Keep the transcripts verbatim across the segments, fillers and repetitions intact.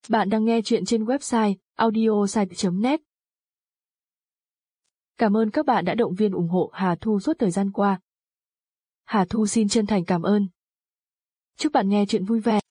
Bạn đang nghe chuyện trên website audiosite chấm net. Cảm ơn các bạn đã động viên ủng hộ Hà Thu suốt thời gian qua. Hà Thu xin chân thành cảm ơn. Chúc bạn nghe chuyện vui vẻ.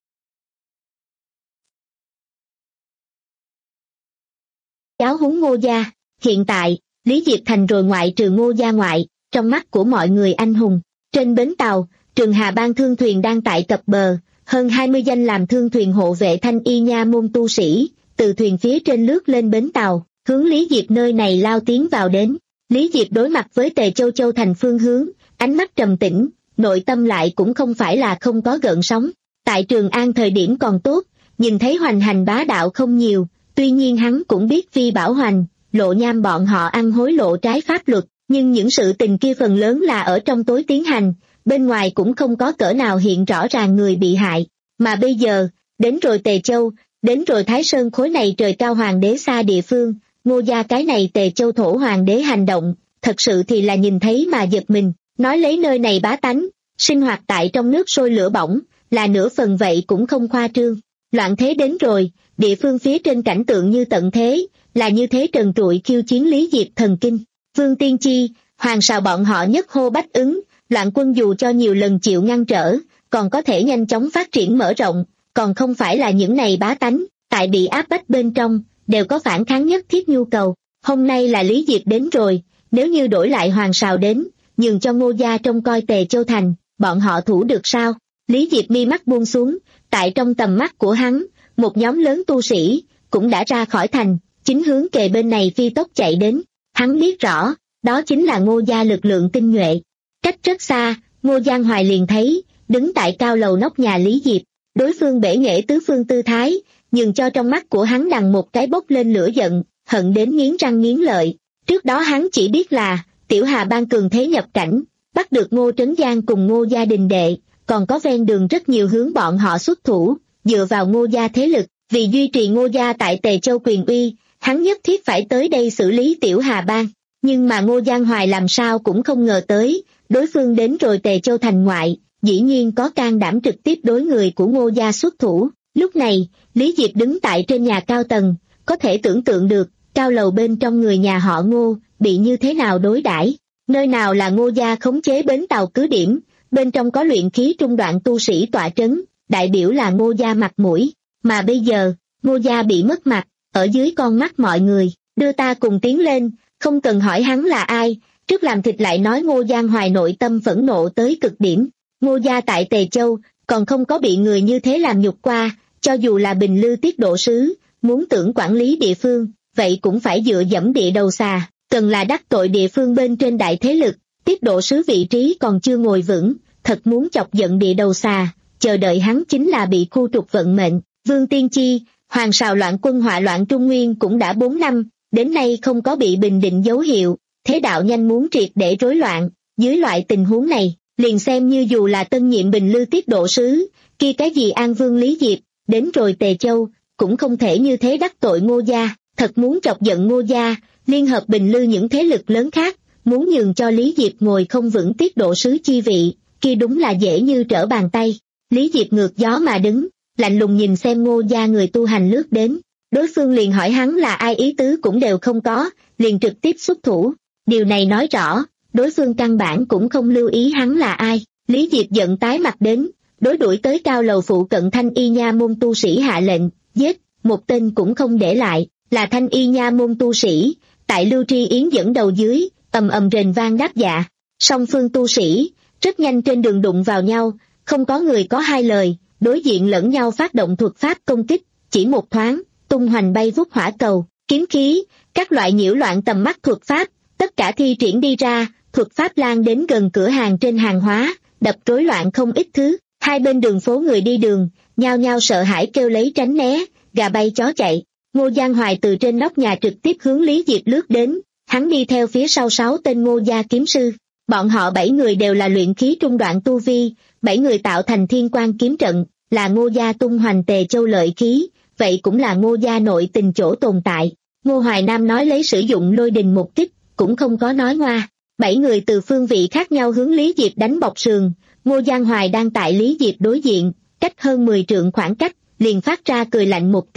Giáo huấn Ngô gia, hiện tại, Lý Diệp thành rồi ngoại trừ Ngô gia ngoại, trong mắt của mọi người anh hùng. Trên bến tàu, Trường Hà Bang thương thuyền đang tại cập bờ, hơn hai mươi danh làm thương thuyền hộ vệ Thanh Y Nha môn tu sĩ, từ thuyền phía trên lướt lên bến tàu, hướng Lý Diệp nơi này lao tiến vào đến. Lý Diệp đối mặt với Tề Châu Châu thành phương hướng, ánh mắt trầm tĩnh, nội tâm lại cũng không phải là không có gợn sóng. Tại Trường An thời điểm còn tốt, nhìn thấy hoành hành bá đạo không nhiều, tuy nhiên hắn cũng biết Vi Bảo Hoành, Lộ Nham bọn họ ăn hối lộ trái pháp luật, nhưng những sự tình kia phần lớn là ở trong tối tiến hành, bên ngoài cũng không có cỡ nào hiện rõ ràng người bị hại. Mà bây giờ, đến rồi Tề Châu, đến rồi Thái Sơn khối này trời cao hoàng đế xa địa phương, Ngô gia cái này Tề Châu thổ hoàng đế hành động, thật sự thì là nhìn thấy mà giật mình, nói lấy nơi này bá tánh, sinh hoạt tại trong nước sôi lửa bỏng, là nửa phần vậy cũng không khoa trương. Loạn thế đến rồi, địa phương phía trên cảnh tượng như tận thế, là như thế trần trụi khiêu chiến Lý Diệp thần kinh. Vương Tiên Chi, Hoàng Sào bọn họ nhất hô bách ứng, loạn quân dù cho nhiều lần chịu ngăn trở, còn có thể nhanh chóng phát triển mở rộng, còn không phải là những này bá tánh, tại bị áp bách bên trong, đều có phản kháng nhất thiết nhu cầu. Hôm nay là Lý Diệp đến rồi, nếu như đổi lại Hoàng Sào đến, nhường cho Ngô gia trông coi Tề Châu thành, bọn họ thủ được sao? Lý Diệp mi mắt buông xuống, tại trong tầm mắt của hắn, một nhóm lớn tu sĩ, cũng đã ra khỏi thành, chính hướng kề bên này phi tốc chạy đến. Hắn biết rõ, đó chính là Ngô gia lực lượng tinh nhuệ. Cách rất xa, Ngô Giang Hoài liền thấy, đứng tại cao lầu nóc nhà Lý Diệp, đối phương bể nghệ tứ phương tư thái, nhưng cho trong mắt của hắn đằng một cái bốc lên lửa giận, hận đến nghiến răng nghiến lợi. Trước đó hắn chỉ biết là, Tiểu Hà Bang cường thế nhập cảnh, bắt được Ngô Trấn Giang cùng Ngô gia đình đệ, còn có ven đường rất nhiều hướng bọn họ xuất thủ, dựa vào Ngô gia thế lực, vì duy trì Ngô gia tại Tề Châu quyền uy, hắn nhất thiết phải tới đây xử lý Tiểu Hà Bang. Nhưng mà Ngô Giang Hoài làm sao cũng không ngờ tới, đối phương đến rồi Tề Châu thành ngoại, dĩ nhiên có can đảm trực tiếp đối người của Ngô gia xuất thủ. Lúc này, Lý Diệp đứng tại trên nhà cao tầng, có thể tưởng tượng được, cao lầu bên trong người nhà họ Ngô, bị như thế nào đối đãi. Nơi nào là Ngô gia khống chế bến tàu cứ điểm, bên trong có luyện khí trung đoạn tu sĩ tọa trấn, đại biểu là Ngô gia mặt mũi. Mà bây giờ, Ngô gia bị mất mặt, ở dưới con mắt mọi người, đưa ta cùng tiến lên, không cần hỏi hắn là ai, trước làm thịt lại nói Ngô Giang Hoài nội tâm phẫn nộ tới cực điểm. Ngô gia tại Tề Châu, còn không có bị người như thế làm nhục qua, cho dù là Bình Lư tiết độ sứ, muốn tưởng quản lý địa phương, vậy cũng phải dựa dẫm địa đầu xà, cần là đắc tội địa phương bên trên đại thế lực, tiết độ sứ vị trí còn chưa ngồi vững, thật muốn chọc giận địa đầu xà, chờ đợi hắn chính là bị khu trục vận mệnh. Vương Tiên Chi, Hoàng Sào loạn quân hỏa loạn Trung Nguyên cũng đã bốn năm, đến nay không có bị bình định dấu hiệu, thế đạo nhanh muốn triệt để rối loạn, dưới loại tình huống này, liền xem như dù là tân nhiệm Bình Lư tiết độ sứ, kia cái gì An Vương Lý Diệp, đến rồi Tề Châu, cũng không thể như thế đắc tội Ngô gia, thật muốn chọc giận Ngô gia, liên hợp Bình Lư những thế lực lớn khác, muốn nhường cho Lý Diệp ngồi không vững tiết độ sứ chi vị, kia đúng là dễ như trở bàn tay. Lý Diệp ngược gió mà đứng, lạnh lùng nhìn xem Ngô gia người tu hành lướt đến, đối phương liền hỏi hắn là ai ý tứ cũng đều không có, liền trực tiếp xuất thủ. Điều này nói rõ, đối phương căn bản cũng không lưu ý hắn là ai. Lý Diệp giận tái mặt đến, đối đuổi tới cao lầu phụ cận Thanh Y Nha môn tu sĩ hạ lệnh, giết, một tên cũng không để lại, là Thanh Y Nha môn tu sĩ, tại Lưu Tri Yến dẫn đầu dưới, ầm ầm rền vang đáp dạ. Song phương tu sĩ, rất nhanh trên đường đụng vào nhau, không có người có hai lời, đối diện lẫn nhau phát động thuật pháp công kích, chỉ một thoáng, tung hoành bay vút hỏa cầu, kiếm khí, các loại nhiễu loạn tầm mắt thuật pháp, tất cả thi triển đi ra, thuật pháp lan đến gần cửa hàng trên hàng hóa, đập rối loạn không ít thứ. Hai bên đường phố người đi đường, nhao nhao sợ hãi kêu lấy tránh né, gà bay chó chạy. Ngô Giang Hoài từ trên nóc nhà trực tiếp hướng Lý Diệp lướt đến, hắn đi theo phía sau sáu tên Ngô gia kiếm sư. Bọn họ bảy người đều là luyện khí trung đoạn tu vi, bảy người tạo thành thiên quan kiếm trận, là Ngô gia tung hoành Tề Châu lợi khí, vậy cũng là Ngô gia nội tình chỗ tồn tại. Ngô Hoài Nam nói lấy sử dụng lôi đình một kích, cũng không có nói ngoa. Bảy người từ phương vị khác nhau hướng Lý Diệp đánh bọc sườn, Ngô Giang Hoài đang tại Lý Diệp đối diện, cách hơn mười trượng khoảng cách, liền phát ra cười lạnh một tiếng,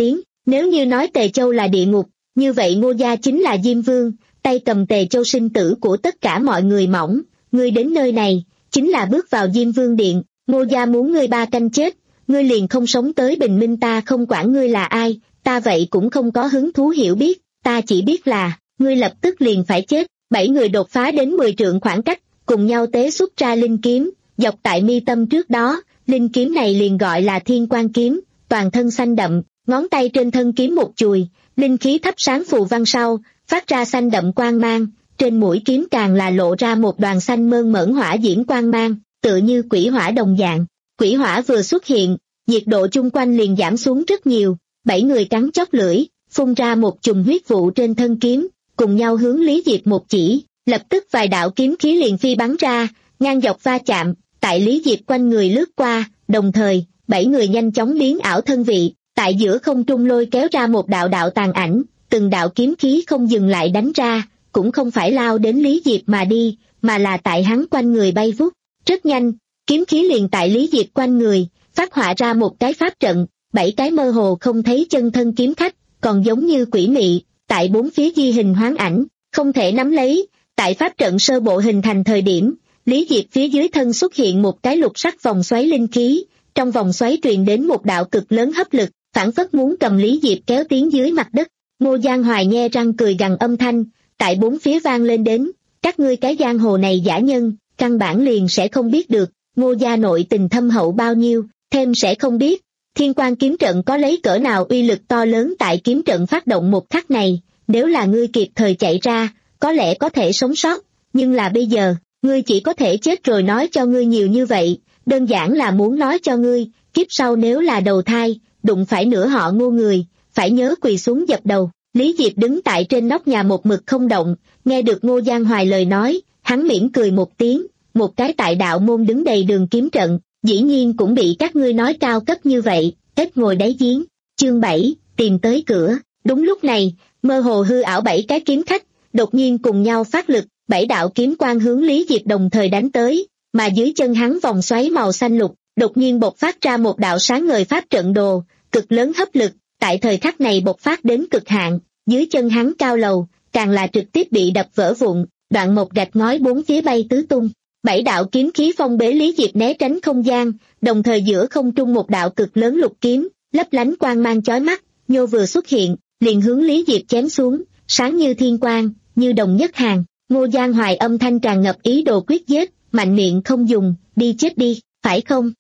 Nếu như nói Tề Châu là địa ngục, như vậy Ngô gia chính là Diêm Vương, tay cầm Tề Châu sinh tử của tất cả mọi người mỏng, ngươi đến nơi này, chính là bước vào Diêm Vương điện, Ngô gia muốn ngươi ba canh chết, ngươi liền không sống tới bình minh, ta không quản ngươi là ai, ta vậy cũng không có hứng thú hiểu biết, ta chỉ biết là, ngươi lập tức liền phải chết. Bảy người đột phá đến mười trượng khoảng cách, cùng nhau tế xuất ra linh kiếm, dọc tại mi tâm trước đó, linh kiếm này liền gọi là Thiên Quang kiếm, toàn thân xanh đậm, ngón tay trên thân kiếm một chùi, linh khí thắp sáng phù văn sau, phát ra xanh đậm quang mang, trên mũi kiếm càng là lộ ra một đoàn xanh mơn mởn hỏa diễm quang mang, tựa như quỷ hỏa đồng dạng. Quỷ hỏa vừa xuất hiện, nhiệt độ chung quanh liền giảm xuống rất nhiều, bảy người cắn chóp lưỡi, phun ra một chùm huyết vụ trên thân kiếm, cùng nhau hướng Lý Diệp một chỉ, lập tức vài đạo kiếm khí liền phi bắn ra, ngang dọc va chạm, tại Lý Diệp quanh người lướt qua, đồng thời, bảy người nhanh chóng biến ảo thân vị, tại giữa không trung lôi kéo ra một đạo đạo tàn ảnh, từng đạo kiếm khí không dừng lại đánh ra, cũng không phải lao đến Lý Diệp mà đi, mà là tại hắn quanh người bay vút, rất nhanh, kiếm khí liền tại Lý Diệp quanh người, phát họa ra một cái pháp trận, bảy cái mơ hồ không thấy chân thân kiếm khách, còn giống như quỷ mị, tại bốn phía di hình hoán ảnh, không thể nắm lấy, tại pháp trận sơ bộ hình thành thời điểm, Lý Diệp phía dưới thân xuất hiện một cái lục sắc vòng xoáy linh khí, trong vòng xoáy truyền đến một đạo cực lớn hấp lực, phảng phất muốn cầm Lý Diệp kéo tiến dưới mặt đất. Ngô Giang Hoài nhe răng cười gằn âm thanh, tại bốn phía vang lên đến, các ngươi cái giang hồ này giả nhân, căn bản liền sẽ không biết được, Ngô gia nội tình thâm hậu bao nhiêu, thêm sẽ không biết, Thiên Quang kiếm trận có lấy cỡ nào uy lực to lớn tại kiếm trận phát động một khắc này, nếu là ngươi kịp thời chạy ra, có lẽ có thể sống sót, nhưng là bây giờ, ngươi chỉ có thể chết rồi. Nói cho ngươi nhiều như vậy, đơn giản là muốn nói cho ngươi, kiếp sau nếu là đầu thai, đụng phải nửa họ Ngô người, phải nhớ quỳ xuống dập đầu. Lý Diệp đứng tại trên nóc nhà một mực không động, nghe được Ngô Giang Hoài lời nói, hắn mỉm cười một tiếng, một cái tại đạo môn đứng đầy đường kiếm trận, dĩ nhiên cũng bị các ngươi nói cao cấp như vậy, ít ngồi đáy giếng. Chương bảy, tìm tới cửa. Đúng lúc này, mơ hồ hư ảo bảy cái kiếm khách, đột nhiên cùng nhau phát lực, bảy đạo kiếm quang hướng Lý Diệp đồng thời đánh tới, mà dưới chân hắn vòng xoáy màu xanh lục, đột nhiên bộc phát ra một đạo sáng ngời pháp trận đồ, cực lớn hấp lực, tại thời khắc này bộc phát đến cực hạn, dưới chân hắn cao lầu, càng là trực tiếp bị đập vỡ vụn, đoạn một gạch ngói bốn phía bay tứ tung. Bảy đạo kiếm khí phong bế Lý Diệp né tránh không gian, đồng thời giữa không trung một đạo cực lớn lục kiếm, lấp lánh quang mang chói mắt, nhô vừa xuất hiện, liền hướng Lý Diệp chém xuống, sáng như thiên quang, như đồng nhất hàng. Ngô Giang Hoài âm thanh tràn ngập ý đồ quyết giết, mạnh miệng không dùng, đi chết đi, phải không?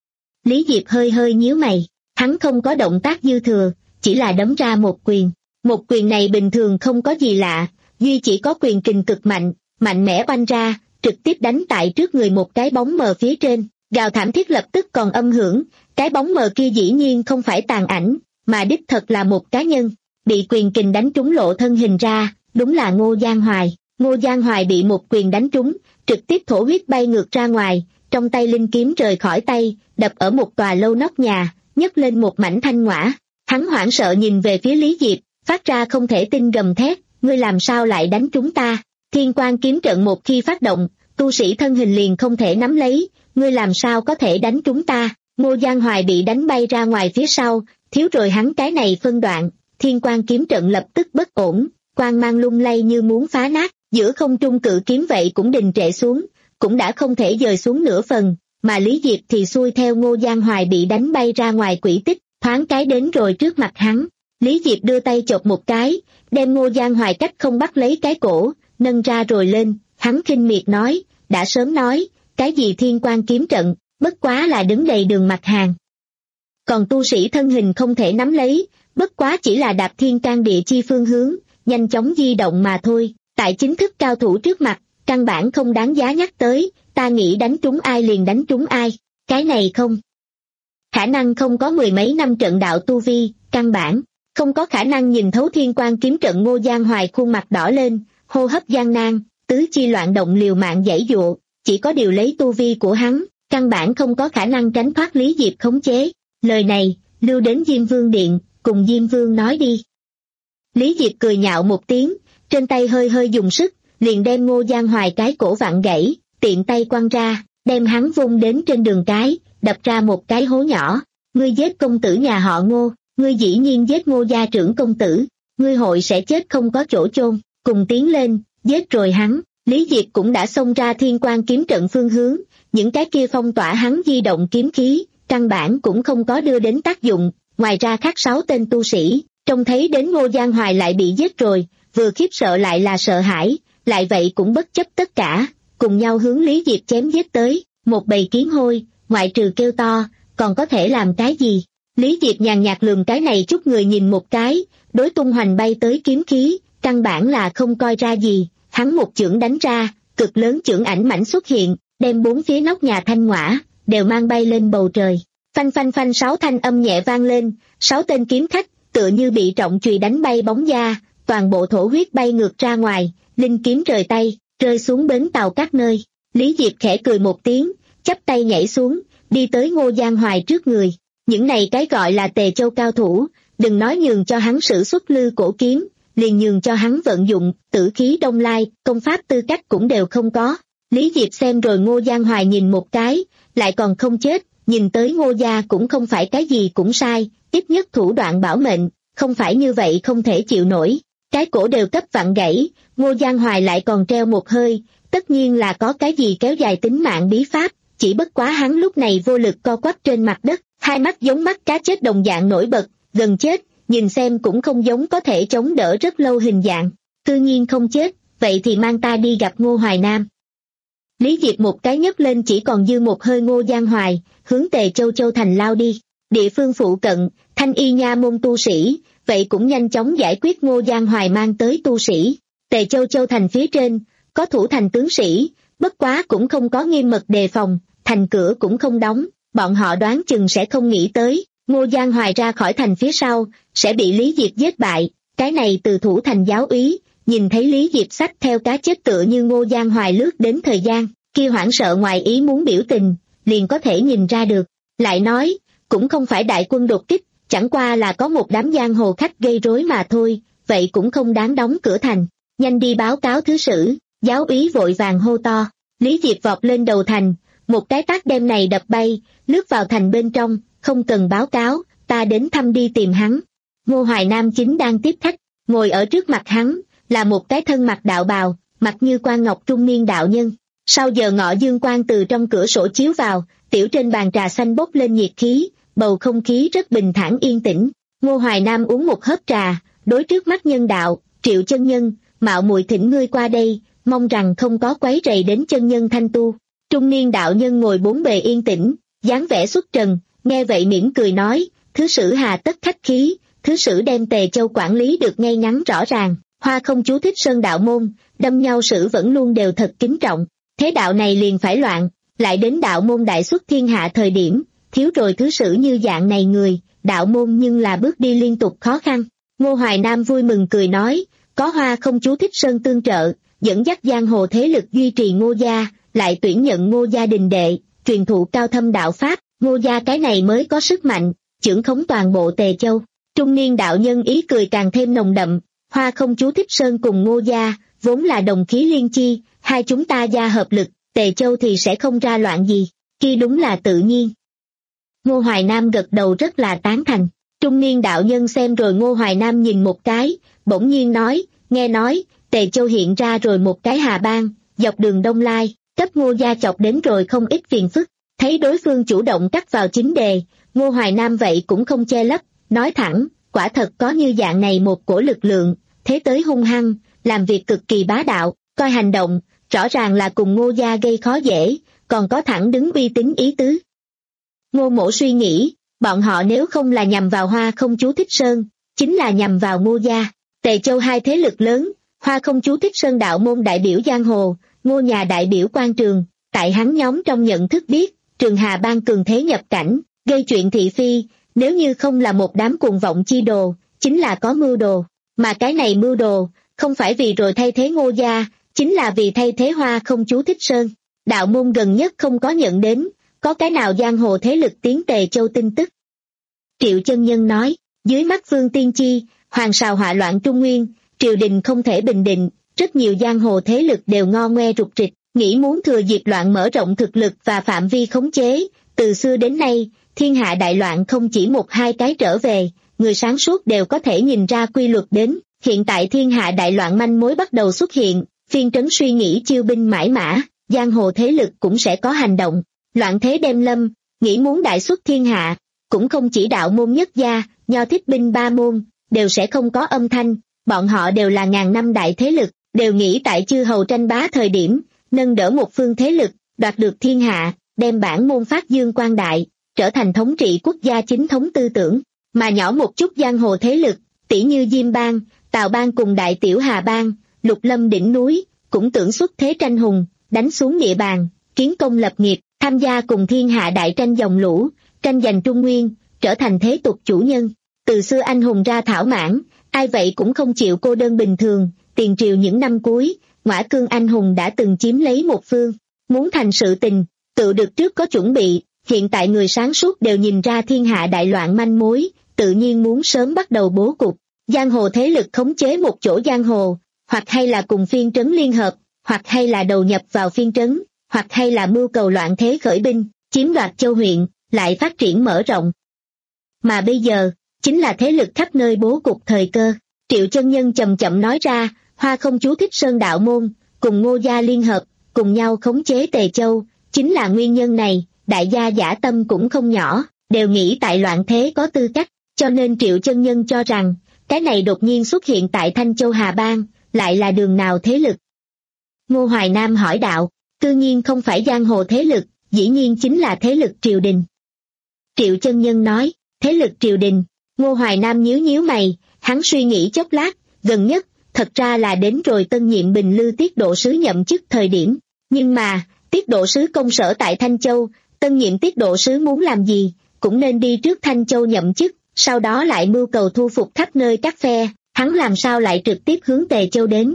Lý Diệp hơi hơi nhíu mày, hắn không có động tác dư thừa, chỉ là đấm ra một quyền. Một quyền này bình thường không có gì lạ, duy chỉ có quyền kình cực mạnh, mạnh mẽ oanh ra, trực tiếp đánh tại trước người một cái bóng mờ phía trên, gào thảm thiết lập tức còn âm hưởng, cái bóng mờ kia dĩ nhiên không phải tàn ảnh, mà đích thật là một cá nhân, bị quyền kình đánh trúng lộ thân hình ra, đúng là Ngô Giang Hoài. Ngô Giang Hoài bị một quyền đánh trúng, trực tiếp thổ huyết bay ngược ra ngoài, trong tay linh kiếm rời khỏi tay, đập ở một tòa lâu nóc nhà, nhấc lên một mảnh thanh ngõa. Hắn hoảng sợ nhìn về phía Lý Diệp, phát ra không thể tin gầm thét, ngươi làm sao lại đánh trúng ta? Thiên Quang kiếm trận một khi phát động, tu sĩ thân hình liền không thể nắm lấy, ngươi làm sao có thể đánh trúng ta? Ngô Giang Hoài bị đánh bay ra ngoài phía sau, thiếu rồi hắn cái này phân đoạn, Thiên Quang kiếm trận lập tức bất ổn, quang mang lung lay như muốn phá nát, giữa không trung cự kiếm vậy cũng đình trệ xuống, cũng đã không thể dời xuống nửa phần, mà Lý Diệp thì xuôi theo Ngô Giang Hoài bị đánh bay ra ngoài quỹ tích, thoáng cái đến rồi trước mặt hắn. Lý Diệp đưa tay chộp một cái, đem Ngô Giang Hoài cách không bắt lấy cái cổ, nâng ra rồi lên, hắn khinh miệt nói, đã sớm nói, cái gì Thiên Quang kiếm trận, bất quá là đứng đầy đường mặt hàng. Còn tu sĩ thân hình không thể nắm lấy, bất quá chỉ là đạp thiên can địa chi phương hướng, nhanh chóng di động mà thôi, tại chính thức cao thủ trước mặt, căn bản không đáng giá nhắc tới, ta nghĩ đánh trúng ai liền đánh trúng ai, cái này không. Khả năng không có mười mấy năm trận đạo tu vi, căn bản không có khả năng nhìn thấu Thiên Quang kiếm trận. Ngô Giang Hoài khuôn mặt đỏ lên, hô hấp gian nan, tứ chi loạn động liều mạng giãy giụa, chỉ có điều lấy tu vi của hắn, căn bản không có khả năng tránh thoát Lý Diệp khống chế. Lời này, lưu đến Diêm Vương điện, cùng Diêm Vương nói đi. Lý Diệp cười nhạo một tiếng, trên tay hơi hơi dùng sức, liền đem Ngô Giang Hoài cái cổ vặn gãy, tiện tay quăng ra, đem hắn vung đến trên đường cái, đập ra một cái hố nhỏ. Ngươi giết công tử nhà họ Ngô. ngươi dĩ nhiên giết Ngô gia trưởng công tử, ngươi hội sẽ chết không có chỗ chôn, cùng tiến lên, giết rồi hắn. Lý Diệp cũng đã xông ra thiên quan kiếm trận phương hướng, những cái kia phong tỏa hắn di động kiếm khí, căn bản cũng không có đưa đến tác dụng, ngoài ra khác sáu tên tu sĩ, trông thấy đến Ngô Giang Hoài lại bị giết rồi, vừa khiếp sợ lại là sợ hãi, lại vậy cũng bất chấp tất cả, cùng nhau hướng Lý Diệp chém giết tới, một bầy kiến hôi, ngoại trừ kêu to, còn có thể làm cái gì? Lý Diệp nhàn nhạt lườm cái này chút người nhìn một cái, đối tung hoành bay tới kiếm khí, căn bản là không coi ra gì, hắn một chưởng đánh ra, cực lớn chưởng ảnh mảnh xuất hiện, đem bốn phía nóc nhà thanh ngõa, đều mang bay lên bầu trời. Phanh phanh phanh sáu thanh âm nhẹ vang lên, sáu tên kiếm khách, tựa như bị trọng chùy đánh bay bóng da, toàn bộ thổ huyết bay ngược ra ngoài, linh kiếm rời tay, rơi xuống bến tàu các nơi. Lý Diệp khẽ cười một tiếng, chắp tay nhảy xuống, đi tới Ngô Giang Hoài trước người. Những này cái gọi là Tề Châu cao thủ, đừng nói nhường cho hắn sử xuất lư cổ kiếm, liền nhường cho hắn vận dụng tử khí đông lai, công pháp tư cách cũng đều không có. Lý Diệp xem rồi Ngô Giang Hoài nhìn một cái, lại còn không chết, nhìn tới Ngô gia cũng không phải cái gì cũng sai, ít nhất thủ đoạn bảo mệnh, không phải như vậy không thể chịu nổi. Cái cổ đều cấp vặn gãy, Ngô Giang Hoài lại còn treo một hơi, tất nhiên là có cái gì kéo dài tính mạng bí pháp, chỉ bất quá hắn lúc này vô lực co quắp trên mặt đất, hai mắt giống mắt cá chết đồng dạng nổi bật, gần chết, nhìn xem cũng không giống có thể chống đỡ rất lâu hình dạng. Tự nhiên không chết, vậy thì mang ta đi gặp Ngô Hoài Nam. Lý Diệp một cái nhấc lên chỉ còn dư một hơi Ngô Giang Hoài, hướng Tề Châu Châu Thành lao đi. Địa phương phụ cận, Thanh Y nha môn tu sĩ, vậy cũng nhanh chóng giải quyết Ngô Giang Hoài mang tới tu sĩ. Tề Châu Châu Thành phía trên, có thủ thành tướng sĩ, bất quá cũng không có nghiêm mật đề phòng, thành cửa cũng không đóng, bọn họ đoán chừng sẽ không nghĩ tới, Ngô Giang Hoài ra khỏi thành phía sau, sẽ bị Lý Diệp giết bại. Cái này từ thủ thành giáo úy, nhìn thấy Lý Diệp xách theo cá chết tựa như Ngô Giang Hoài lướt đến thời gian, kia hoảng sợ ngoài ý muốn biểu tình, liền có thể nhìn ra được. Lại nói, cũng không phải đại quân đột kích, chẳng qua là có một đám giang hồ khách gây rối mà thôi, vậy cũng không đáng đóng cửa thành. Nhanh đi báo cáo thứ sử, giáo úy vội vàng hô to. Lý Diệp vọt lên đầu thành, một cái tát đem này đập bay, lướt vào thành bên trong, không cần báo cáo, ta đến thăm đi tìm hắn. Ngô Hoài Nam chính đang tiếp khách, ngồi ở trước mặt hắn, là một cái thân mặc đạo bào, mặt như quan ngọc trung niên đạo nhân. Sau giờ ngọ dương quang từ trong cửa sổ chiếu vào, tiểu trên bàn trà xanh bốc lên nhiệt khí, bầu không khí rất bình thản yên tĩnh. Ngô Hoài Nam uống một hớp trà, đối trước mắt nhân đạo, Triệu chân nhân, mạo muội thỉnh ngươi qua đây, mong rằng không có quấy rầy đến chân nhân thanh tu. Trung niên đạo nhân ngồi bốn bề yên tĩnh, dáng vẻ xuất trần, nghe vậy mỉm cười nói, thứ sử hà tất khách khí, thứ sử đem Tề Châu quản lý được ngay ngắn rõ ràng. Hoa không chú thích sơn đạo môn, đâm nhau sử vẫn luôn đều thật kính trọng, thế đạo này liền phải loạn, lại đến đạo môn đại xuất thiên hạ thời điểm, thiếu rồi thứ sử như dạng này người, đạo môn nhưng là bước đi liên tục khó khăn. Ngô Hoài Nam vui mừng cười nói, có Hoa không chú thích sơn tương trợ, dẫn dắt giang hồ thế lực duy trì Ngô gia, lại tuyển nhận Ngô gia đình đệ, truyền thụ cao thâm đạo pháp, Ngô gia cái này mới có sức mạnh, chưởng khống toàn bộ Tề Châu. Trung niên đạo nhân ý cười càng thêm nồng đậm. Hoa không chú thích sơn cùng Ngô gia, vốn là đồng khí liên chi, hai chúng ta gia hợp lực, Tề Châu thì sẽ không ra loạn gì, kia đúng là tự nhiên. Ngô Hoài Nam gật đầu rất là tán thành, trung niên đạo nhân xem rồi Ngô Hoài Nam nhìn một cái, bỗng nhiên nói, nghe nói, Tề Châu hiện ra rồi một cái hà bang, dọc đường Đông Lai, cấp Ngô gia chọc đến rồi không ít phiền phức, thấy đối phương chủ động cắt vào chính đề, Ngô Hoài Nam vậy cũng không che lấp, nói thẳng, quả thật có như dạng này một cổ lực lượng, thế tới hung hăng, làm việc cực kỳ bá đạo, coi hành động, rõ ràng là cùng Ngô gia gây khó dễ, còn có thẳng đứng uy tín ý tứ. Ngô Mỗ suy nghĩ, bọn họ nếu không là nhằm vào Hoa không chú thích sơn, chính là nhằm vào Ngô gia. Tề Châu hai thế lực lớn, Hoa không chú thích sơn đạo môn đại biểu giang hồ, Ngô nhà đại biểu quan trường, tại hắn nhóm trong nhận thức biết, Trường Hà Bang cường thế nhập cảnh, gây chuyện thị phi, nếu như không là một đám cuồng vọng chi đồ, chính là có mưu đồ, mà cái này mưu đồ, không phải vì rồi thay thế Ngô gia, chính là vì thay thế Hoa không chú thích sơn. Đạo môn gần nhất không có nhận đến, có cái nào giang hồ thế lực tiến Tề Châu tin tức. Triệu chân nhân nói, dưới mắt Vương Tiên Chi, hoàng sào họa loạn Trung Nguyên, triều đình không thể bình định, rất nhiều giang hồ thế lực đều ngo ngoe rục rịch, nghĩ muốn thừa dịp loạn mở rộng thực lực và phạm vi khống chế, từ xưa đến nay, thiên hạ đại loạn không chỉ một hai cái trở về, người sáng suốt đều có thể nhìn ra quy luật đến. Hiện tại thiên hạ đại loạn manh mối bắt đầu xuất hiện, phiên trấn suy nghĩ chiêu binh mãi mã, giang hồ thế lực cũng sẽ có hành động. Loạn thế đem lâm, nghĩ muốn đại xuất thiên hạ, cũng không chỉ đạo môn nhất gia, nho thích binh ba môn, đều sẽ không có âm thanh, bọn họ đều là ngàn năm đại thế lực, đều nghĩ tại chư hầu tranh bá thời điểm, nâng đỡ một phương thế lực, đoạt được thiên hạ, đem bản môn phát dương quang đại, trở thành thống trị quốc gia chính thống tư tưởng, mà nhỏ một chút giang hồ thế lực, tỷ như Diêm Bang, Tào Bang cùng Đại Tiểu Hà Bang, Lục Lâm đỉnh núi, cũng tưởng xuất thế tranh hùng, đánh xuống địa bàn, kiến công lập nghiệp, tham gia cùng thiên hạ đại tranh dòng lũ, tranh giành Trung Nguyên, trở thành thế tục chủ nhân. Từ xưa anh hùng ra thảo mãn, ai vậy cũng không chịu cô đơn bình thường, tiền triều những năm cuối, ngõa cương anh hùng đã từng chiếm lấy một phương, muốn thành sự tình, tự được trước có chuẩn bị, hiện tại người sáng suốt đều nhìn ra thiên hạ đại loạn manh mối, tự nhiên muốn sớm bắt đầu bố cục, giang hồ thế lực khống chế một chỗ giang hồ, hoặc hay là cùng phiên trấn liên hợp, hoặc hay là đầu nhập vào phiên trấn, hoặc hay là mưu cầu loạn thế khởi binh, chiếm đoạt châu huyện, lại phát triển mở rộng. Mà bây giờ, chính là thế lực khắp nơi bố cục thời cơ. Triệu Chân Nhân chậm chậm nói ra, Hoa Không chú thích Sơn Đạo Môn, cùng Ngô gia liên hợp, cùng nhau khống chế Tề Châu, chính là nguyên nhân này. Đại gia giả tâm cũng không nhỏ, đều nghĩ tại loạn thế có tư cách, cho nên Triệu Chân Nhân cho rằng, cái này đột nhiên xuất hiện tại Thanh Châu Hà Bang, lại là đường nào thế lực? Ngô Hoài Nam hỏi đạo, tự nhiên không phải giang hồ thế lực, dĩ nhiên chính là thế lực triều đình. Triệu Chân Nhân nói, thế lực triều đình. Ngô Hoài Nam nhíu nhíu mày, hắn suy nghĩ chốc lát, gần nhất, thật ra là đến rồi tân nhiệm Bình Lư tiết độ sứ nhậm chức thời điểm. Nhưng mà, tiết độ sứ công sở tại Thanh Châu, tân nhiệm tiết độ sứ muốn làm gì, cũng nên đi trước Thanh Châu nhậm chức, sau đó lại mưu cầu thu phục khắp nơi các phe, hắn làm sao lại trực tiếp hướng Tề Châu đến.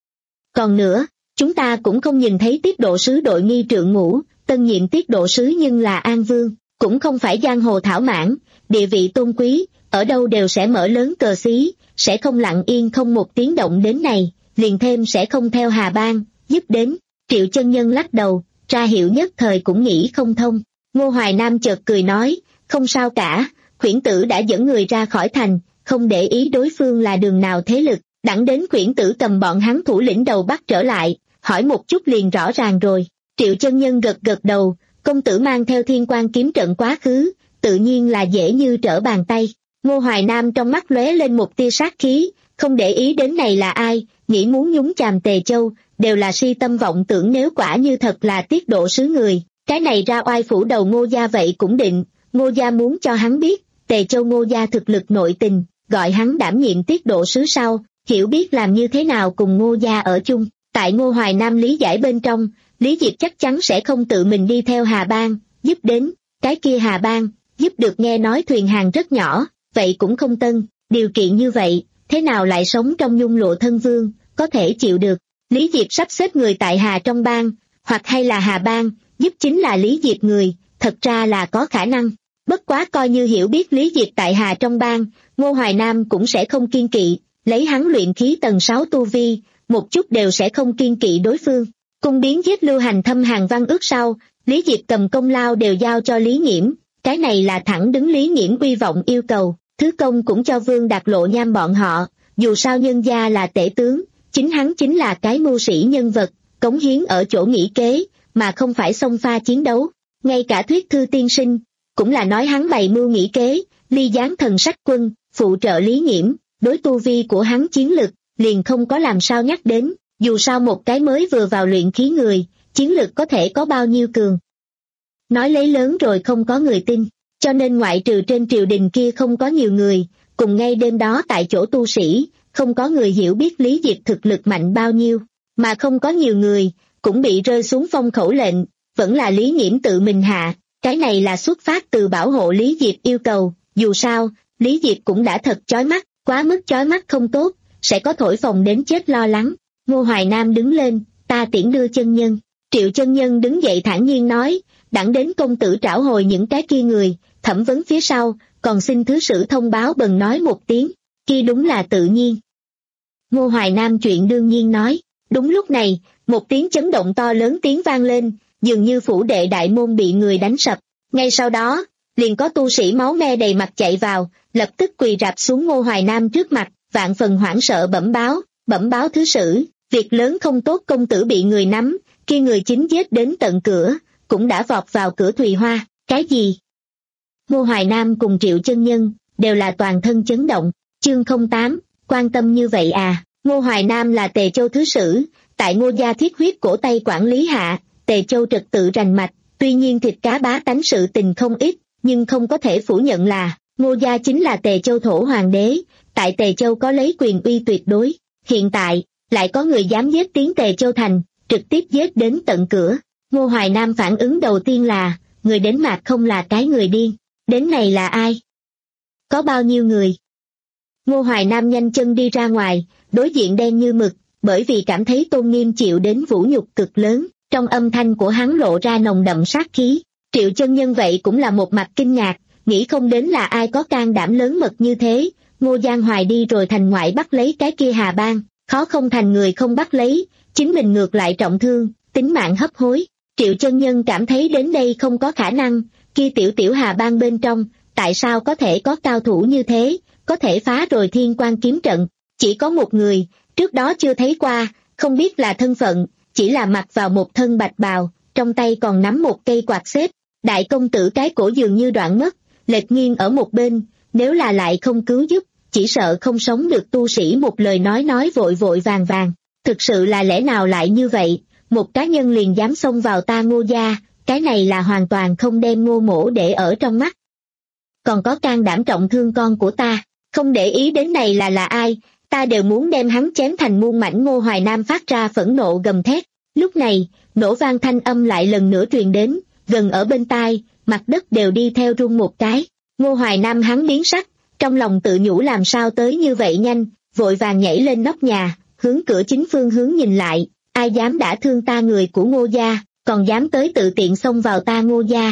Còn nữa, chúng ta cũng không nhìn thấy tiết độ sứ đội nghi trượng ngũ, tân nhiệm tiết độ sứ nhưng là An Vương, cũng không phải giang hồ thảo mãn, địa vị tôn quý, ở đâu đều sẽ mở lớn cờ xí, sẽ không lặng yên không một tiếng động đến này, liền thêm sẽ không theo Hà Bang, giúp đến. Triệu Chân Nhân lắc đầu, tra hiệu nhất thời cũng nghĩ không thông. Ngô Hoài Nam chợt cười nói, không sao cả, Khuyển Tử đã dẫn người ra khỏi thành, không để ý đối phương là đường nào thế lực, đặng đến Khuyển Tử cầm bọn hắn thủ lĩnh đầu bắt trở lại, hỏi một chút liền rõ ràng rồi. Triệu Chân Nhân gật gật đầu, công tử mang theo Thiên Quang kiếm trận quá khứ, tự nhiên là dễ như trở bàn tay. Ngô Hoài Nam trong mắt lóe lên một tia sát khí, không để ý đến này là ai, nghĩ muốn nhúng chàm Tề Châu, đều là si tâm vọng tưởng, nếu quả như thật là tiết độ sứ người, cái này ra oai phủ đầu Ngô gia vậy cũng định. Ngô gia muốn cho hắn biết, Tề Châu Ngô gia thực lực nội tình, gọi hắn đảm nhiệm tiết độ sứ sau, hiểu biết làm như thế nào cùng Ngô gia ở chung. Tại Ngô Hoài Nam lý giải bên trong, Lý Diệp chắc chắn sẽ không tự mình đi theo Hà Bang, giúp đến, cái kia Hà Bang, giúp được nghe nói thuyền hàng rất nhỏ, vậy cũng không tân, điều kiện như vậy, thế nào lại sống trong nhung lụa thân vương, có thể chịu được. Lý Diệp sắp xếp người tại Hà trong bang, hoặc hay là Hà Bang, giúp chính là Lý Diệp người, thật ra là có khả năng. Bất quá coi như hiểu biết Lý Diệp tại Hà trong bang, Ngô Hoài Nam cũng sẽ không kiên kỵ, lấy hắn luyện khí tầng sáu tu vi, một chút đều sẽ không kiên kỵ đối phương. Cung biến giết Lưu Hành thâm hàng văn ước sau, Lý Diệp cầm công lao đều giao cho Lý Nghiễm, cái này là thẳng đứng Lý Nghiễm uy vọng yêu cầu, thứ công cũng cho Vương Đạt Lộ Nham bọn họ, dù sao nhân gia là tể tướng, chính hắn chính là cái mưu sĩ nhân vật, cống hiến ở chỗ nghĩ kế, mà không phải xông pha chiến đấu. Ngay cả Thuyết Thư tiên sinh, cũng là nói hắn bày mưu nghĩ kế, ly gián thần sách quân, phụ trợ Lý Nghiễm, đối tu vi của hắn chiến lực, liền không có làm sao nhắc đến, dù sao một cái mới vừa vào luyện khí người, chiến lực có thể có bao nhiêu cường. Nói lấy lớn rồi không có người tin, cho nên ngoại trừ trên triều đình kia không có nhiều người, cùng ngay đêm đó tại chỗ tu sĩ, không có người hiểu biết Lý Diệp thực lực mạnh bao nhiêu, mà không có nhiều người, cũng bị rơi xuống phong khẩu lệnh, vẫn là Lý Nghiễm tự mình hạ, cái này là xuất phát từ bảo hộ Lý Diệp yêu cầu, dù sao, Lý Diệp cũng đã thật chói mắt, quá mức chói mắt không tốt, sẽ có thổi phồng đến chết lo lắng. Ngô Hoài Nam đứng lên, ta tiễn đưa Chân Nhân. Triệu Chân Nhân đứng dậy thản nhiên nói, đặng đến công tử trảo hồi những cái kia người, thẩm vấn phía sau, còn xin thứ sử thông báo bần nói một tiếng, kia đúng là tự nhiên. Ngô Hoài Nam chuyện đương nhiên nói, đúng lúc này, một tiếng chấn động to lớn tiếng vang lên, dường như phủ đệ đại môn bị người đánh sập, ngay sau đó, liền có tu sĩ máu me đầy mặt chạy vào, lập tức quỳ rạp xuống Ngô Hoài Nam trước mặt, vạn phần hoảng sợ bẩm báo, bẩm báo thứ sử, việc lớn không tốt, công tử bị người nắm, khi người chính giết đến tận cửa, cũng đã vọt vào cửa Thùy Hoa. Cái gì? Ngô Hoài Nam cùng Triệu Chân Nhân đều là toàn thân chấn động. Chương không tám, quan tâm như vậy à? Ngô Hoài Nam là Tề Châu thứ sử, tại Ngô gia thiết huyết cổ tay quản lý hạ, Tề Châu trật tự rành mạch, tuy nhiên thịt cá bá tánh sự tình không ít, nhưng không có thể phủ nhận là Ngô gia chính là Tề Châu thổ hoàng đế, tại Tề Châu có lấy quyền uy tuyệt đối. Hiện tại lại có người dám giết tiến Tề Châu thành, trực tiếp giết đến tận cửa. Ngô Hoài Nam phản ứng đầu tiên là, người đến mạc không là cái người điên, đến này là ai? Có bao nhiêu người? Ngô Hoài Nam nhanh chân đi ra ngoài, đối diện đen như mực, bởi vì cảm thấy tôn nghiêm chịu đến vũ nhục cực lớn, trong âm thanh của hắn lộ ra nồng đậm sát khí. Triệu Chân Nhân vậy cũng là một mặt kinh ngạc, nghĩ không đến là ai có can đảm lớn mật như thế. Ngô Giang Hoài đi rồi thành ngoại bắt lấy cái kia Hà Bang, khó không thành người không bắt lấy, chính mình ngược lại trọng thương, tính mạng hấp hối. Triệu Chân Nhân cảm thấy đến đây không có khả năng, kia tiểu tiểu Hà Bang bên trong, tại sao có thể có cao thủ như thế, có thể phá rồi thiên quan kiếm trận. Chỉ có một người, trước đó chưa thấy qua, không biết là thân phận, chỉ là mặc vào một thân bạch bào, trong tay còn nắm một cây quạt xếp. Đại công tử cái cổ dường như đoạn mất, lệch nghiêng ở một bên, nếu là lại không cứu giúp, chỉ sợ không sống được. Tu sĩ một lời nói nói vội vội vàng vàng, thực sự là lẽ nào lại như vậy, một cá nhân liền dám xông vào ta Ngô gia, cái này là hoàn toàn không đem Ngô mỗ để ở trong mắt. Còn có can đảm trọng thương con của ta, không để ý đến này là là ai, ta đều muốn đem hắn chém thành muôn mảnh. Ngô Hoài Nam phát ra phẫn nộ gầm thét. Lúc này, nổ vang thanh âm lại lần nữa truyền đến, gần ở bên tai, mặt đất đều đi theo rung một cái. Ngô Hoài Nam hắn biến sắc, trong lòng tự nhủ làm sao tới như vậy nhanh, vội vàng nhảy lên nóc nhà, hướng cửa chính phương hướng nhìn lại, ai dám đã thương ta người của Ngô gia, còn dám tới tự tiện xông vào ta Ngô gia.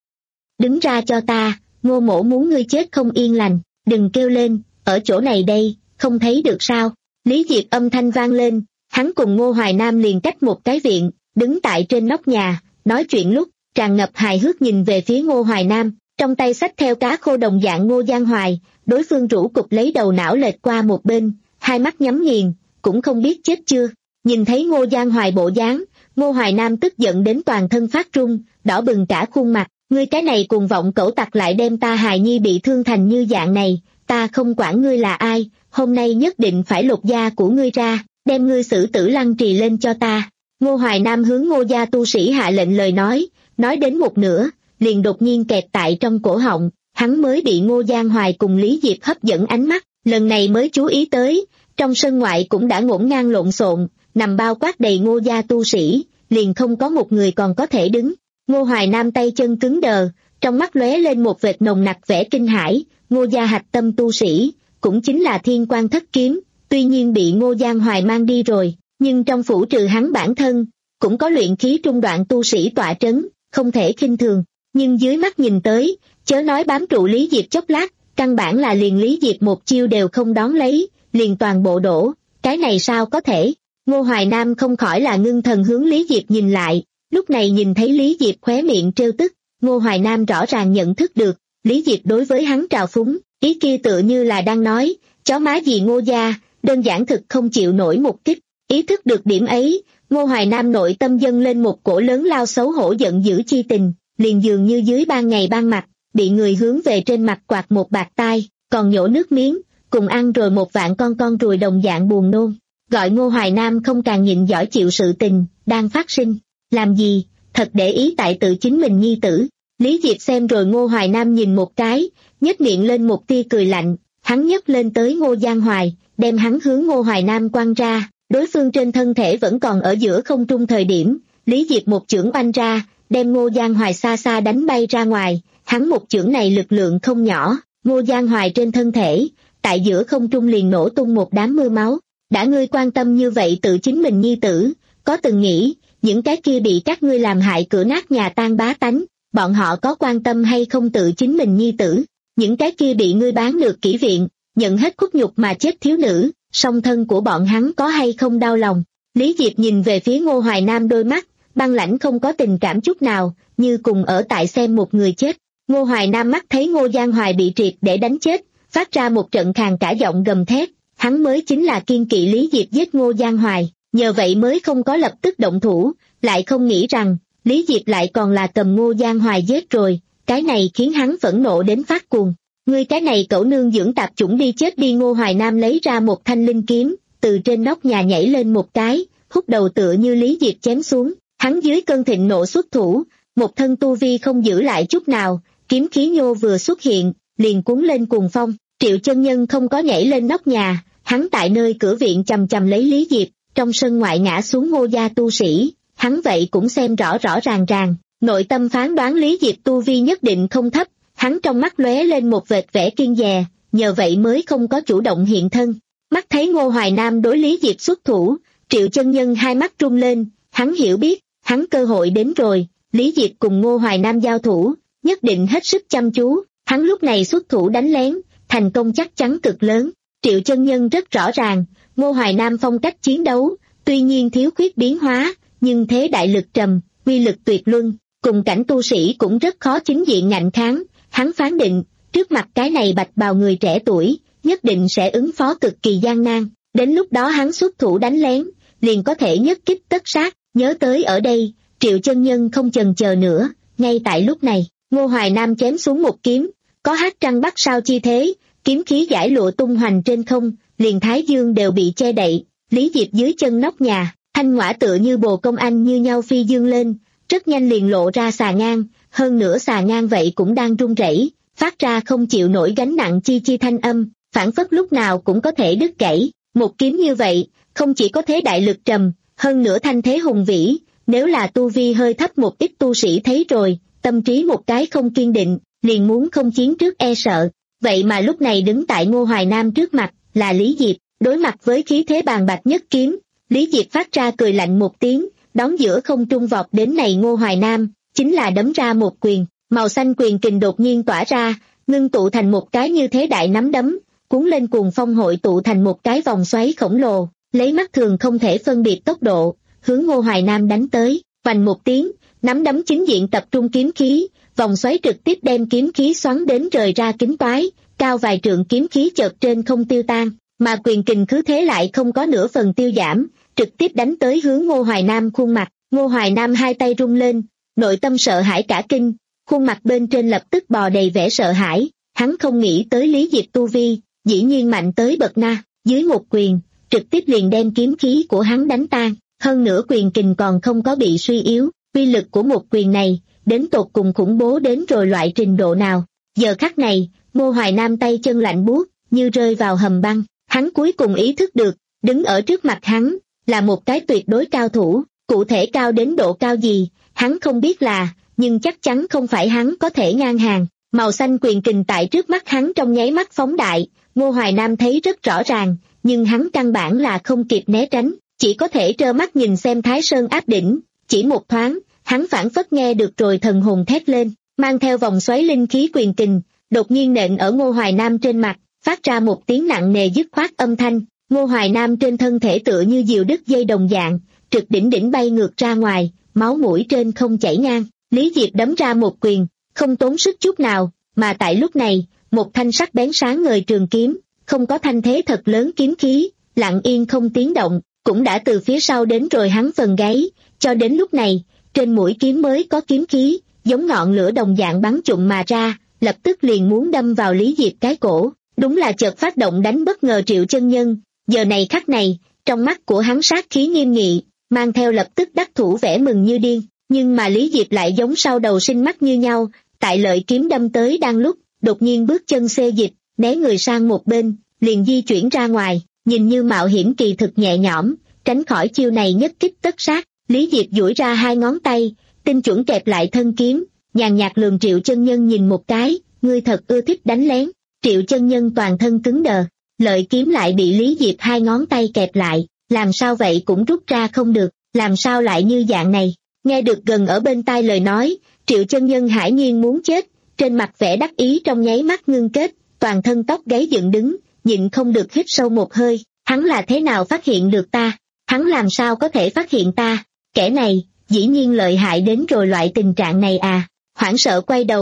Đứng ra cho ta, Ngô mỗ muốn ngươi chết không yên lành, đừng kêu lên, ở chỗ này đây, không thấy được sao? Lý Diệp âm thanh vang lên, hắn cùng Ngô Hoài Nam liền cách một cái viện, đứng tại trên nóc nhà, nói chuyện lúc, tràn ngập hài hước nhìn về phía Ngô Hoài Nam, trong tay xách theo cá khô đồng dạng Ngô Giang Hoài, đối phương rũ cục lấy đầu não lệch qua một bên, hai mắt nhắm nghiền, cũng không biết chết chưa. Nhìn thấy Ngô Giang Hoài bộ dáng, Ngô Hoài Nam tức giận đến toàn thân phát run, đỏ bừng cả khuôn mặt, ngươi cái này cuồng vọng cẩu tặc lại đem ta hài nhi bị thương thành như dạng này, ta không quản ngươi là ai, hôm nay nhất định phải lột da của ngươi ra, đem ngươi xử tử lăng trì lên cho ta. Ngô Hoài Nam hướng Ngô gia tu sĩ hạ lệnh lời nói, nói đến một nửa, liền đột nhiên kẹt tại trong cổ họng, hắn mới bị Ngô Giang Hoài cùng Lý Diệp hấp dẫn ánh mắt, lần này mới chú ý tới, trong sân ngoại cũng đã ngổn ngang lộn xộn, nằm bao quát đầy Ngô gia tu sĩ, liền không có một người còn có thể đứng. Ngô Hoài Nam tay chân cứng đờ, trong mắt lóe lên một vệt nồng nặc vẻ kinh hãi. Ngô gia hạch tâm tu sĩ, cũng chính là Thiên Quan Thất Kiếm, tuy nhiên bị Ngô Giang Hoài mang đi rồi, nhưng trong phủ trừ hắn bản thân, cũng có luyện khí trung đoạn tu sĩ tọa trấn, không thể khinh thường. Nhưng dưới mắt nhìn tới, chớ nói bám trụ Lý Diệp chốc lát, căn bản là liền Lý Diệp một chiêu đều không đón lấy, liền toàn bộ đổ, cái này sao có thể? Ngô Hoài Nam không khỏi là ngưng thần hướng Lý Diệp nhìn lại, lúc này nhìn thấy Lý Diệp khóe miệng trêu tức, Ngô Hoài Nam rõ ràng nhận thức được, Lý Diệp đối với hắn trào phúng, ý kia tựa như là đang nói, chó má gì Ngô gia, đơn giản thực không chịu nổi một kích. Ý thức được điểm ấy, Ngô Hoài Nam nội tâm dâng lên một cổ lớn lao xấu hổ giận dữ chi tình, liền dường như dưới ban ngày ban mặt, bị người hướng về trên mặt quạt một bạt tai, còn nhổ nước miếng, cùng ăn rồi một vạn con con ruồi đồng dạng buồn nôn. Gọi Ngô Hoài Nam không càng nhịn giỏi chịu sự tình, đang phát sinh. Làm gì, thật để ý tại tự chính mình nhi tử. Lý Diệp xem rồi Ngô Hoài Nam nhìn một cái, nhếch miệng lên một tia cười lạnh, hắn nhấc lên tới Ngô Giang Hoài, đem hắn hướng Ngô Hoài Nam quăng ra, đối phương trên thân thể vẫn còn ở giữa không trung thời điểm, Lý Diệp một chưởng oanh ra, đem Ngô Giang Hoài xa xa đánh bay ra ngoài, hắn một chưởng này lực lượng không nhỏ, Ngô Giang Hoài trên thân thể, tại giữa không trung liền nổ tung một đám mưa máu. Đã ngươi quan tâm như vậy tự chính mình nhi tử, có từng nghĩ, những cái kia bị các ngươi làm hại cửa nát nhà tan bá tánh, bọn họ có quan tâm hay không tự chính mình nhi tử, những cái kia bị ngươi bán được kỹ viện, nhận hết khuất nhục mà chết thiếu nữ, song thân của bọn hắn có hay không đau lòng. Lý Diệp nhìn về phía Ngô Hoài Nam đôi mắt, băng lãnh không có tình cảm chút nào, như cùng ở tại xem một người chết. Ngô Hoài Nam mắt thấy Ngô Giang Hoài bị triệt để đánh chết, phát ra một trận khàn cả giọng gầm thét, hắn mới chính là kiên kỵ Lý Diệp giết Ngô Giang Hoài, nhờ vậy mới không có lập tức động thủ, lại không nghĩ rằng, Lý Diệp lại còn là cầm Ngô Giang Hoài giết rồi, cái này khiến hắn phẫn nộ đến phát cuồng. Ngươi cái này cẩu nương dưỡng tạp chủng đi chết đi. Ngô Hoài Nam lấy ra một thanh linh kiếm, từ trên nóc nhà nhảy lên một cái, hút đầu tựa như Lý Diệp chém xuống, hắn dưới cơn thịnh nộ xuất thủ, một thân tu vi không giữ lại chút nào, kiếm khí nhô vừa xuất hiện, liền cuốn lên cuồng phong. Triệu Chân Nhân không có nhảy lên nóc nhà, hắn tại nơi cửa viện chầm chầm lấy Lý Diệp, trong sân ngoại ngã xuống Ngô gia tu sĩ, hắn vậy cũng xem rõ rõ ràng ràng, nội tâm phán đoán Lý Diệp tu vi nhất định không thấp, hắn trong mắt lóe lên một vệt vẻ kiêng dè, nhờ vậy mới không có chủ động hiện thân. Mắt thấy Ngô Hoài Nam đối Lý Diệp xuất thủ, Triệu Chân Nhân hai mắt rung lên, hắn hiểu biết, hắn cơ hội đến rồi, Lý Diệp cùng Ngô Hoài Nam giao thủ, nhất định hết sức chăm chú, hắn lúc này xuất thủ đánh lén, thành công chắc chắn cực lớn. Triệu Chân Nhân rất rõ ràng, Ngô Hoài Nam phong cách chiến đấu, tuy nhiên thiếu khuyết biến hóa, nhưng thế đại lực trầm, uy lực tuyệt luân, cùng cảnh tu sĩ cũng rất khó chính diện ngạnh kháng, hắn phán định, trước mặt cái này bạch bào người trẻ tuổi, nhất định sẽ ứng phó cực kỳ gian nan, đến lúc đó hắn xuất thủ đánh lén, liền có thể nhất kích tất sát. Nhớ tới ở đây, Triệu Chân Nhân không chần chờ nữa, ngay tại lúc này, Ngô Hoài Nam chém xuống một kiếm, có hát trăng bắt sao chi thế, kiếm khí giải lụa tung hoành trên không, liền thái dương đều bị che đậy. Lý Diệp dưới chân nóc nhà, thanh ngõa tựa như bồ công anh như nhau phi dương lên, rất nhanh liền lộ ra xà ngang, hơn nữa xà ngang vậy cũng đang run rẩy, phát ra không chịu nổi gánh nặng chi chi thanh âm, phản phất lúc nào cũng có thể đứt gãy. Một kiếm như vậy, không chỉ có thế đại lực trầm, hơn nữa thanh thế hùng vĩ, nếu là tu vi hơi thấp một ít tu sĩ thấy rồi, tâm trí một cái không kiên định, liền muốn không chiến trước e sợ. Vậy mà lúc này đứng tại Ngô Hoài Nam trước mặt, là Lý Diệp, đối mặt với khí thế bàn bạc nhất kiếm, Lý Diệp phát ra cười lạnh một tiếng, đón giữa không trung vọt đến này Ngô Hoài Nam, chính là đấm ra một quyền, màu xanh quyền kình đột nhiên tỏa ra, ngưng tụ thành một cái như thế đại nắm đấm, cuốn lên cuồng phong hội tụ thành một cái vòng xoáy khổng lồ, lấy mắt thường không thể phân biệt tốc độ, hướng Ngô Hoài Nam đánh tới, vành một tiếng, nắm đấm chính diện tập trung kiếm khí, vòng xoáy trực tiếp đem kiếm khí xoắn đến rời ra kính toái, cao vài trượng kiếm khí chợt trên không tiêu tan, mà quyền kình cứ thế lại không có nửa phần tiêu giảm, trực tiếp đánh tới hướng Ngô Hoài Nam khuôn mặt. Ngô Hoài Nam hai tay rung lên, nội tâm sợ hãi cả kinh, khuôn mặt bên trên lập tức bò đầy vẻ sợ hãi, hắn không nghĩ tới Lý Diệp tu vi, dĩ nhiên mạnh tới bậc na, dưới một quyền, trực tiếp liền đem kiếm khí của hắn đánh tan, hơn nữa quyền kình còn không có bị suy yếu, uy lực của một quyền này, đến tột cùng khủng bố đến rồi loại trình độ nào. Giờ khắc này, Ngô Hoài Nam tay chân lạnh buốt, như rơi vào hầm băng, hắn cuối cùng ý thức được, đứng ở trước mặt hắn, là một cái tuyệt đối cao thủ, cụ thể cao đến độ cao gì, hắn không biết là, nhưng chắc chắn không phải hắn có thể ngang hàng. Màu xanh quyền kình tại trước mắt hắn trong nháy mắt phóng đại, Ngô Hoài Nam thấy rất rõ ràng, nhưng hắn căn bản là không kịp né tránh, chỉ có thể trơ mắt nhìn xem Thái Sơn áp đỉnh, chỉ một thoáng, hắn phảng phất nghe được rồi thần hồn thét lên, mang theo vòng xoáy linh khí quyền kình, đột nhiên nện ở Ngô Hoài Nam trên mặt, phát ra một tiếng nặng nề dứt khoát âm thanh, Ngô Hoài Nam trên thân thể tựa như diều đứt dây đồng dạng, trực đỉnh đỉnh bay ngược ra ngoài, máu mũi trên không chảy ngang. Lý Diệp đấm ra một quyền, không tốn sức chút nào, mà tại lúc này, một thanh sắc bén sáng ngời trường kiếm, không có thanh thế thật lớn kiếm khí, lặng yên không tiếng động, cũng đã từ phía sau đến rồi hắn phần gáy, cho đến lúc này, trên mũi kiếm mới có kiếm khí, giống ngọn lửa đồng dạng bắn trụm mà ra, lập tức liền muốn đâm vào Lý Diệp cái cổ, đúng là chợt phát động đánh bất ngờ Triệu Chân Nhân, giờ này khắc này, trong mắt của hắn sát khí nghiêm nghị, mang theo lập tức đắc thủ vẻ mừng như điên, nhưng mà Lý Diệp lại giống sau đầu sinh mắt như nhau, tại lợi kiếm đâm tới đang lúc, đột nhiên bước chân xê dịch, né người sang một bên, liền di chuyển ra ngoài, nhìn như mạo hiểm kỳ thực nhẹ nhõm, tránh khỏi chiêu này nhất kích tất sát. Lý Diệp duỗi ra hai ngón tay, tinh chuẩn kẹp lại thân kiếm, nhàn nhạt lườm Triệu Chân Nhân nhìn một cái, ngươi thật ưa thích đánh lén. Triệu Chân Nhân toàn thân cứng đờ, lợi kiếm lại bị Lý Diệp hai ngón tay kẹp lại, làm sao vậy cũng rút ra không được, làm sao lại như dạng này. Nghe được gần ở bên tai lời nói, Triệu Chân Nhân hải nhiên muốn chết, trên mặt vẻ đắc ý trong nháy mắt ngưng kết, toàn thân tóc gáy dựng đứng, nhịn không được hít sâu một hơi, hắn là thế nào phát hiện được ta, hắn làm sao có thể phát hiện ta, kẻ này, dĩ nhiên lợi hại đến rồi loại tình trạng này à. Hoảng sợ quay đầu,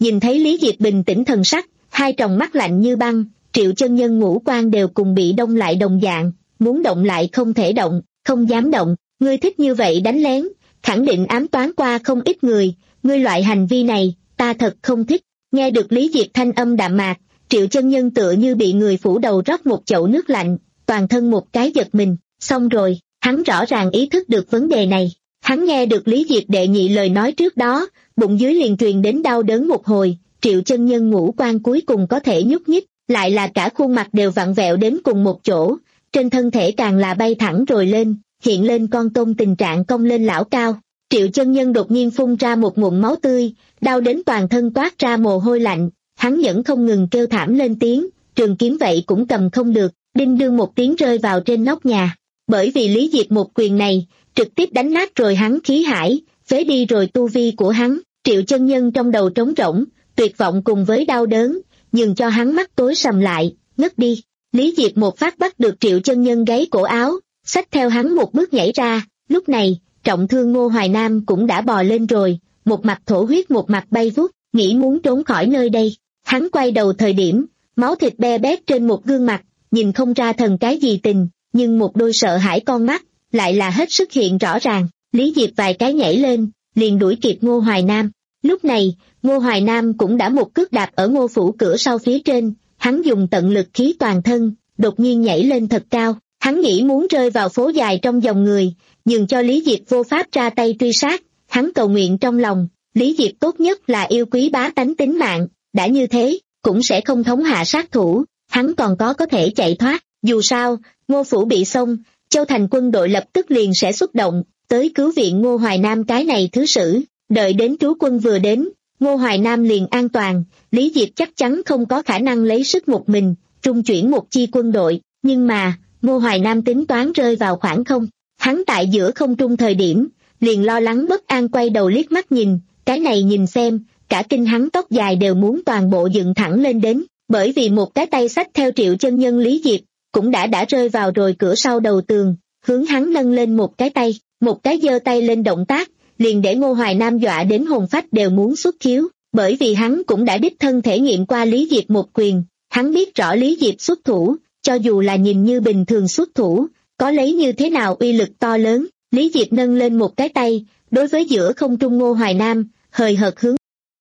nhìn thấy Lý Diệp bình tĩnh thần sắc, hai tròng mắt lạnh như băng, Triệu chân nhân ngũ quan đều cùng bị đông lại đồng dạng, muốn động lại không thể động, không dám động, ngươi thích như vậy đánh lén, khẳng định ám toán qua không ít người, ngươi loại hành vi này, ta thật không thích. Nghe được Lý Diệp thanh âm đạm mạc, Triệu chân nhân tựa như bị người phủ đầu rót một chậu nước lạnh, toàn thân một cái giật mình, xong rồi, hắn rõ ràng ý thức được vấn đề này. Hắn nghe được Lý Diệp đệ nhị lời nói trước đó, bụng dưới liền truyền đến đau đớn một hồi, Triệu chân nhân ngũ quan cuối cùng có thể nhúc nhích, lại là cả khuôn mặt đều vặn vẹo đến cùng một chỗ, trên thân thể càng là bay thẳng rồi lên, hiện lên con tôm tình trạng cong lên lão cao. Triệu chân nhân đột nhiên phun ra một ngụm máu tươi, đau đến toàn thân toát ra mồ hôi lạnh, hắn vẫn không ngừng kêu thảm lên tiếng, trường kiếm vậy cũng cầm không được, đinh đương một tiếng rơi vào trên nóc nhà. Bởi vì Lý Diệp một quyền này, trực tiếp đánh nát rồi hắn khí hải, phế đi rồi tu vi của hắn. Triệu chân nhân trong đầu trống rỗng, tuyệt vọng cùng với đau đớn, nhường cho hắn mắt tối sầm lại, ngất đi. Lý Diệp một phát bắt được Triệu chân nhân gáy cổ áo, xách theo hắn một bước nhảy ra. Lúc này, trọng thương Ngô Hoài Nam cũng đã bò lên rồi, một mặt thổ huyết một mặt bay vút, nghĩ muốn trốn khỏi nơi đây. Hắn quay đầu thời điểm, máu thịt be bét trên một gương mặt, nhìn không ra thần cái gì tình, nhưng một đôi sợ hãi con mắt, lại là hết sức hiện rõ ràng. Lý Diệp vài cái nhảy lên, liền đuổi kịp Ngô Hoài Nam. Lúc này, Ngô Hoài Nam cũng đã một cước đạp ở Ngô phủ cửa sau phía trên, hắn dùng tận lực khí toàn thân, đột nhiên nhảy lên thật cao, hắn nghĩ muốn rơi vào phố dài trong dòng người, nhường cho Lý Diệp vô pháp ra tay truy sát, hắn cầu nguyện trong lòng, Lý Diệp tốt nhất là yêu quý bá tánh tính mạng, đã như thế, cũng sẽ không thống hạ sát thủ, hắn còn có có thể chạy thoát, dù sao, Ngô phủ bị xông, Châu Thành quân đội lập tức liền sẽ xuất động, tới cứu viện Ngô Hoài Nam cái này thứ sử, đợi đến trú quân vừa đến, Ngô Hoài Nam liền an toàn, Lý Diệp chắc chắn không có khả năng lấy sức một mình, trung chuyển một chi quân đội, nhưng mà, Ngô Hoài Nam tính toán rơi vào khoảng không, hắn tại giữa không trung thời điểm, liền lo lắng bất an quay đầu liếc mắt nhìn, cái này nhìn xem, cả kinh hắn tóc dài đều muốn toàn bộ dựng thẳng lên đến, bởi vì một cái tay xách theo Triệu chân nhân Lý Diệp, cũng đã đã rơi vào rồi cửa sau đầu tường, hướng hắn nâng lên một cái tay, một cái giơ tay lên động tác, liền để Ngô Hoài Nam dọa đến hồn phách đều muốn xuất khiếu, bởi vì hắn cũng đã đích thân thể nghiệm qua Lý Diệp một quyền, hắn biết rõ Lý Diệp xuất thủ, cho dù là nhìn như bình thường xuất thủ, có lấy như thế nào uy lực to lớn. Lý Diệp nâng lên một cái tay, đối với giữa không trung Ngô Hoài Nam, hời hợt hướng.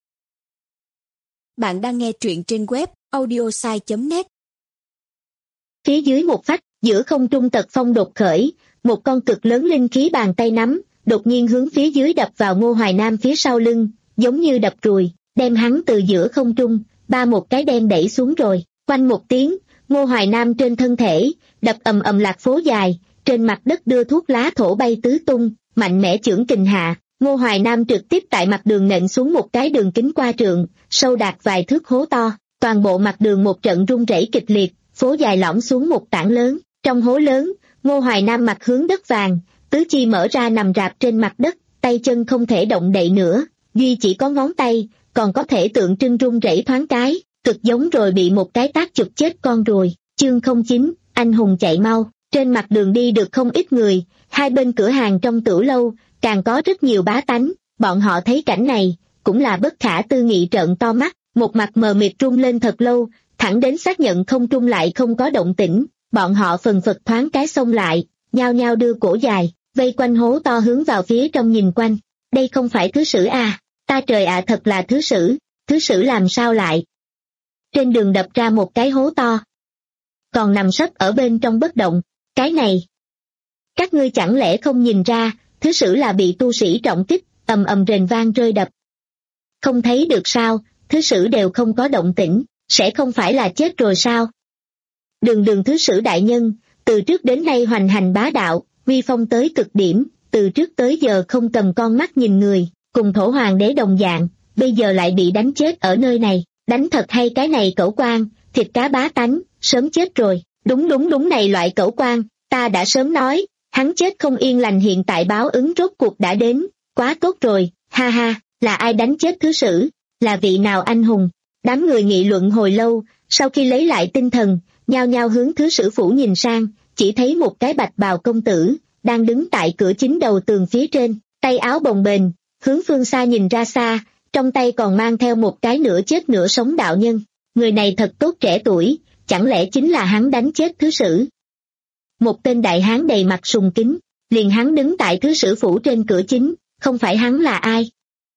Bạn đang nghe truyện trên web audiosai chấm net. Phía dưới một phách, giữa không trung tật phong đột khởi, một con cực lớn linh khí bàn tay nắm, đột nhiên hướng phía dưới đập vào Ngô Hoài Nam phía sau lưng, giống như đập ruồi, đem hắn từ giữa không trung, ba một cái đem đẩy xuống rồi, quanh một tiếng, Ngô Hoài Nam trên thân thể, đập ầm ầm lạc phố dài, trên mặt đất đưa thuốc lá thổ bay tứ tung, mạnh mẽ chưởng kình hạ, Ngô Hoài Nam trực tiếp tại mặt đường nện xuống một cái đường kính qua trượng, sâu đạt vài thước hố to, toàn bộ mặt đường một trận rung rẩy kịch liệt, phố dài lõm xuống một tảng lớn, trong hố lớn, Ngô Hoài Nam mặt hướng đất vàng, tứ chi mở ra nằm rạp trên mặt đất, tay chân không thể động đậy nữa, duy chỉ có ngón tay, còn có thể tượng trưng rung rẩy thoáng cái, cực giống rồi bị một cái tác chụp chết con ruồi. Chương không chín, anh hùng chạy mau, trên mặt đường đi được không ít người, hai bên cửa hàng trong tửu lâu, càng có rất nhiều bá tánh, bọn họ thấy cảnh này, cũng là bất khả tư nghị trợn to mắt, một mặt mờ mịt rung lên thật lâu, thẳng đến xác nhận không trung lại không có động tĩnh, bọn họ phần phật thoáng cái xông lại, nhao nhao đưa cổ dài, vây quanh hố to hướng vào phía trong nhìn quanh, đây không phải thứ sử à, ta trời ạ thật là thứ sử, thứ sử làm sao lại. Trên đường đập ra một cái hố to, còn nằm sấp ở bên trong bất động, cái này. Các ngươi chẳng lẽ không nhìn ra, thứ sử là bị tu sĩ trọng kích, ầm ầm rền vang rơi đập. Không thấy được sao, thứ sử đều không có động tĩnh, sẽ không phải là chết rồi sao? Đường đường thứ sử đại nhân, từ trước đến nay hoành hành bá đạo, uy phong tới cực điểm, từ trước tới giờ không cầm con mắt nhìn người, cùng thổ hoàng đế đồng dạng, bây giờ lại bị đánh chết ở nơi này, đánh thật hay cái này cẩu quan, thịt cá bá tánh, sớm chết rồi, đúng đúng đúng này loại cẩu quan, ta đã sớm nói, hắn chết không yên lành hiện tại báo ứng rốt cuộc đã đến, quá tốt rồi, ha ha, là ai đánh chết thứ sử, là vị nào anh hùng, đám người nghị luận hồi lâu, sau khi lấy lại tinh thần, nhao nhao hướng thứ sử phủ nhìn sang, chỉ thấy một cái bạch bào công tử, đang đứng tại cửa chính đầu tường phía trên, tay áo bồng bềnh, hướng phương xa nhìn ra xa, trong tay còn mang theo một cái nửa chết nửa sống đạo nhân. Người này thật tốt, trẻ tuổi, chẳng lẽ chính là hắn đánh chết thứ sử? Một tên đại hán đầy mặt sùng kính, liền hắn đứng tại thứ sử phủ trên cửa chính, không phải hắn là ai?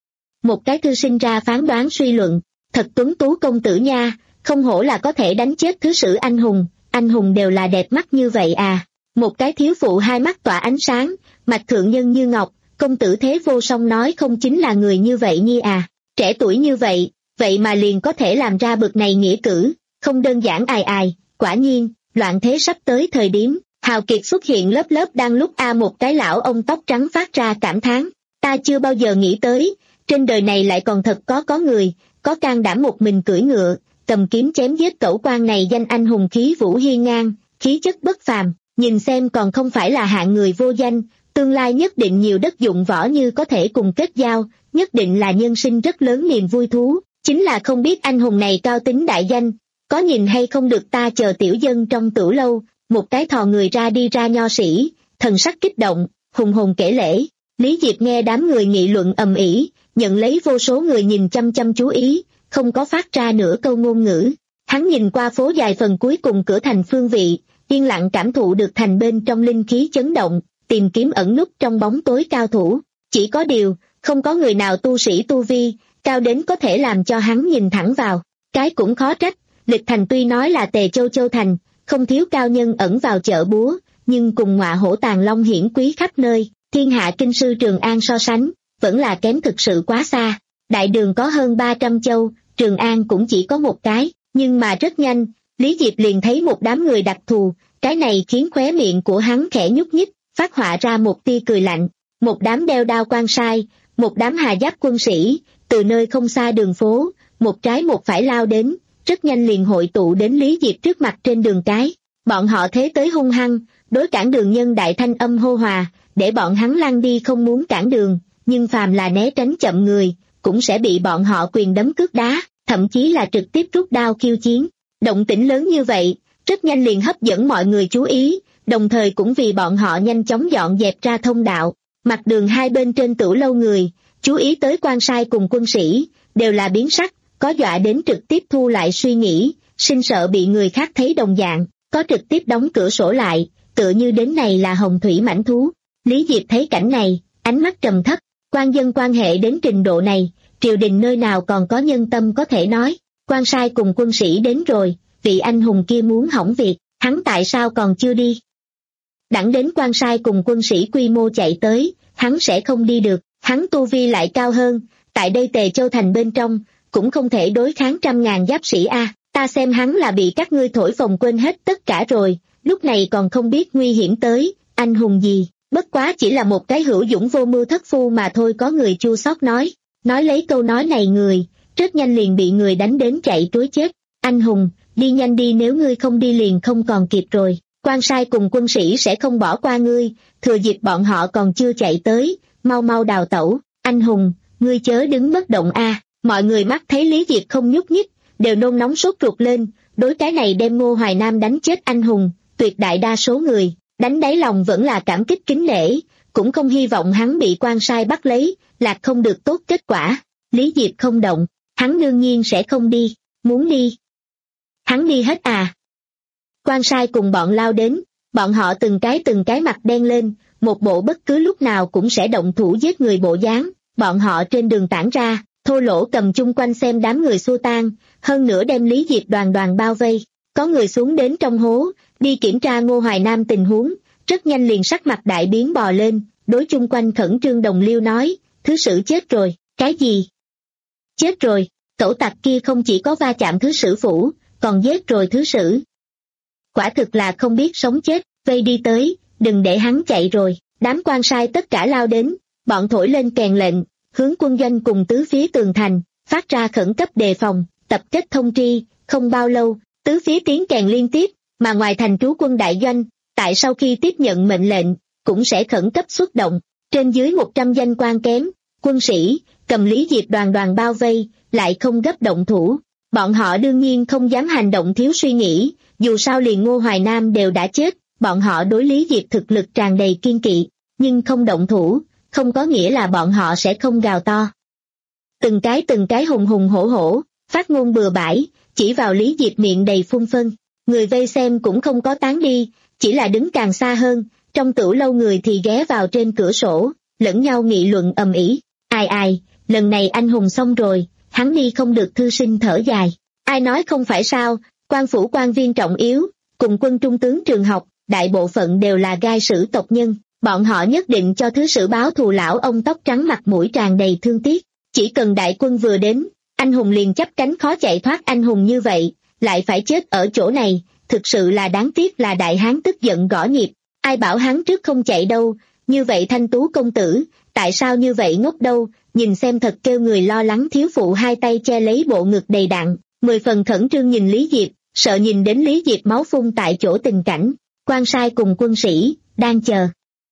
Một cái thư sinh ra phán đoán suy luận, thật tuấn tú công tử nha, không hổ là có thể đánh chết thứ sử anh hùng, anh hùng đều là đẹp mắt như vậy à. Một cái thiếu phụ hai mắt tỏa ánh sáng, mạch thượng nhân như ngọc, công tử thế vô song nói không chính là người như vậy nhi à, trẻ tuổi như vậy, vậy mà liền có thể làm ra bực này nghĩa cử, không đơn giản ai ai, quả nhiên, loạn thế sắp tới thời điểm, hào kiệt xuất hiện lớp lớp đang lúc a một cái lão ông tóc trắng phát ra cảm thán, ta chưa bao giờ nghĩ tới, trên đời này lại còn thật có có người, có can đảm một mình cưỡi ngựa, cầm kiếm chém giết cẩu quan này danh anh hùng khí vũ hiên ngang, khí chất bất phàm, nhìn xem còn không phải là hạng người vô danh, tương lai nhất định nhiều đất dụng võ như có thể cùng kết giao, nhất định là nhân sinh rất lớn niềm vui thú, chính là không biết anh hùng này cao tính đại danh, có nhìn hay không được ta chờ tiểu dân trong tửu lâu, một cái thò người ra đi ra nho sĩ, thần sắc kích động, hùng hồn kể lễ. Lý Diệp nghe đám người nghị luận ầm ĩ, nhận lấy vô số người nhìn chăm chăm chú ý, không có phát ra nửa câu ngôn ngữ. Hắn nhìn qua phố dài phần cuối cùng cửa thành phương vị, yên lặng cảm thụ được thành bên trong linh khí chấn động, tìm kiếm ẩn núp trong bóng tối cao thủ. Chỉ có điều, không có người nào tu sĩ tu vi, cao đến có thể làm cho hắn nhìn thẳng vào. Cái cũng khó trách, Lịch Thành tuy nói là Tề Châu Châu Thành, không thiếu cao nhân ẩn vào chợ búa, nhưng cùng ngọa hổ tàng long hiển quý khắp nơi, thiên hạ kinh sư Trường An so sánh, vẫn là kém thực sự quá xa. Đại đường có hơn ba trăm châu, Trường An cũng chỉ có một cái, nhưng mà rất nhanh, Lý Diệp liền thấy một đám người đặc thù, cái này khiến khóe miệng của hắn khẽ nhúc nhích, phát họa ra một tia cười lạnh. Một đám đeo đao quan sai, một đám hà giáp quân sĩ, từ nơi không xa đường phố, một trái một phải lao đến, rất nhanh liền hội tụ đến Lý Diệp trước mặt trên đường cái. Bọn họ thế tới hung hăng, đối cản đường nhân đại thanh âm hô hòa, để bọn hắn lăn đi không muốn cản đường, nhưng phàm là né tránh chậm người, cũng sẽ bị bọn họ quyền đấm cước đá, thậm chí là trực tiếp rút đao khiêu chiến. Động tĩnh lớn như vậy, rất nhanh liền hấp dẫn mọi người chú ý, đồng thời cũng vì bọn họ nhanh chóng dọn dẹp ra thông đạo. Mặt đường hai bên trên tửu lâu người, chú ý tới quan sai cùng quân sĩ, đều là biến sắc, có dọa đến trực tiếp thu lại suy nghĩ, sinh sợ bị người khác thấy đồng dạng, có trực tiếp đóng cửa sổ lại, tựa như đến này là hồng thủy mãnh thú. Lý Diệp thấy cảnh này, ánh mắt trầm thấp, quan dân quan hệ đến trình độ này, triều đình nơi nào còn có nhân tâm có thể nói, quan sai cùng quân sĩ đến rồi, vị anh hùng kia muốn hỏng việc, hắn tại sao còn chưa đi? Đẳng đến quan sai cùng quân sĩ quy mô chạy tới, hắn sẽ không đi được, hắn tu vi lại cao hơn, tại đây Tề Châu Thành bên trong, cũng không thể đối kháng trăm ngàn giáp sĩ a. Ta xem hắn là bị các ngươi thổi phồng quên hết tất cả rồi, lúc này còn không biết nguy hiểm tới, anh hùng gì, bất quá chỉ là một cái hữu dũng vô mưu thất phu mà thôi. Có người chua xót nói, nói lấy câu nói này người, rất nhanh liền bị người đánh đến chạy trối chết. Anh hùng, đi nhanh đi, nếu ngươi không đi liền không còn kịp rồi, quan sai cùng quân sĩ sẽ không bỏ qua ngươi, thừa dịp bọn họ còn chưa chạy tới, mau mau đào tẩu. Anh hùng, ngươi chớ đứng bất động a. Mọi người mắt thấy Lý Diệp không nhúc nhích, đều nôn nóng sốt ruột lên, đối cái này đem Ngô Hoài Nam đánh chết anh hùng, tuyệt đại đa số người, đánh đáy lòng vẫn là cảm kích kính nể, cũng không hy vọng hắn bị quan sai bắt lấy, lạc không được tốt kết quả. Lý Diệp không động, hắn đương nhiên sẽ không đi, muốn đi. Hắn đi hết à? Quan sai cùng bọn lao đến, bọn họ từng cái từng cái mặt đen lên, một bộ bất cứ lúc nào cũng sẽ động thủ giết người bộ dáng, bọn họ trên đường tản ra, thô lỗ cầm chung quanh xem đám người xua tan, hơn nữa đem Lý Diệp đoàn đoàn bao vây. Có người xuống đến trong hố, đi kiểm tra Ngô Hoài Nam tình huống, rất nhanh liền sắc mặt đại biến bò lên, đối chung quanh khẩn trương đồng liêu nói, thứ sử chết rồi. Cái gì? Chết rồi, cẩu tặc kia không chỉ có va chạm thứ sử phủ, còn giết rồi thứ sử. Quả thực là không biết sống chết, vây đi tới, đừng để hắn chạy rồi. Đám quan sai tất cả lao đến, bọn thổi lên kèn lệnh, hướng quân doanh cùng tứ phía tường thành, phát ra khẩn cấp đề phòng, tập kết thông tri. Không bao lâu, tứ phía tiếng kèn liên tiếp, mà ngoài thành trú quân đại doanh, tại sau khi tiếp nhận mệnh lệnh, cũng sẽ khẩn cấp xuất động. Trên dưới một trăm danh quan kém, quân sĩ, cầm Lý Diệp đoàn đoàn bao vây, lại không gấp động thủ. Bọn họ đương nhiên không dám hành động thiếu suy nghĩ, dù sao liền Ngô Hoài Nam đều đã chết, bọn họ đối Lý Diệp thực lực tràn đầy kiên kỵ, nhưng không động thủ, không có nghĩa là bọn họ sẽ không gào to. từng cái từng cái hùng hùng hổ hổ, phát ngôn bừa bãi, chỉ vào Lý Diệp miệng đầy phun phân. Người vây xem cũng không có tán đi, chỉ là đứng càng xa hơn, trong tửu lâu người thì ghé vào trên cửa sổ, lẫn nhau nghị luận ầm ĩ. Ai ai, lần này anh hùng xong rồi, hắn đi không được, thư sinh thở dài. Ai nói không phải sao, quan phủ quan viên trọng yếu, cùng quân trung tướng trường học, đại bộ phận đều là gai sử tộc nhân, bọn họ nhất định cho thứ sử báo thù. Lão ông tóc trắng mặt mũi tràn đầy thương tiếc, chỉ cần đại quân vừa đến, anh hùng liền chắp cánh khó chạy thoát. Anh hùng như vậy, lại phải chết ở chỗ này, thực sự là đáng tiếc. Là đại hán tức giận gõ nhịp, ai bảo hắn trước không chạy đâu, như vậy Thanh Tú công tử, tại sao như vậy ngốc đâu, nhìn xem thật kêu người lo lắng. Thiếu phụ hai tay che lấy bộ ngực đầy đặn, mười phần khẩn trương nhìn Lý Diệp, sợ nhìn đến Lý Diệp máu phun tại chỗ. Tình cảnh, quan sai cùng quân sĩ, đang chờ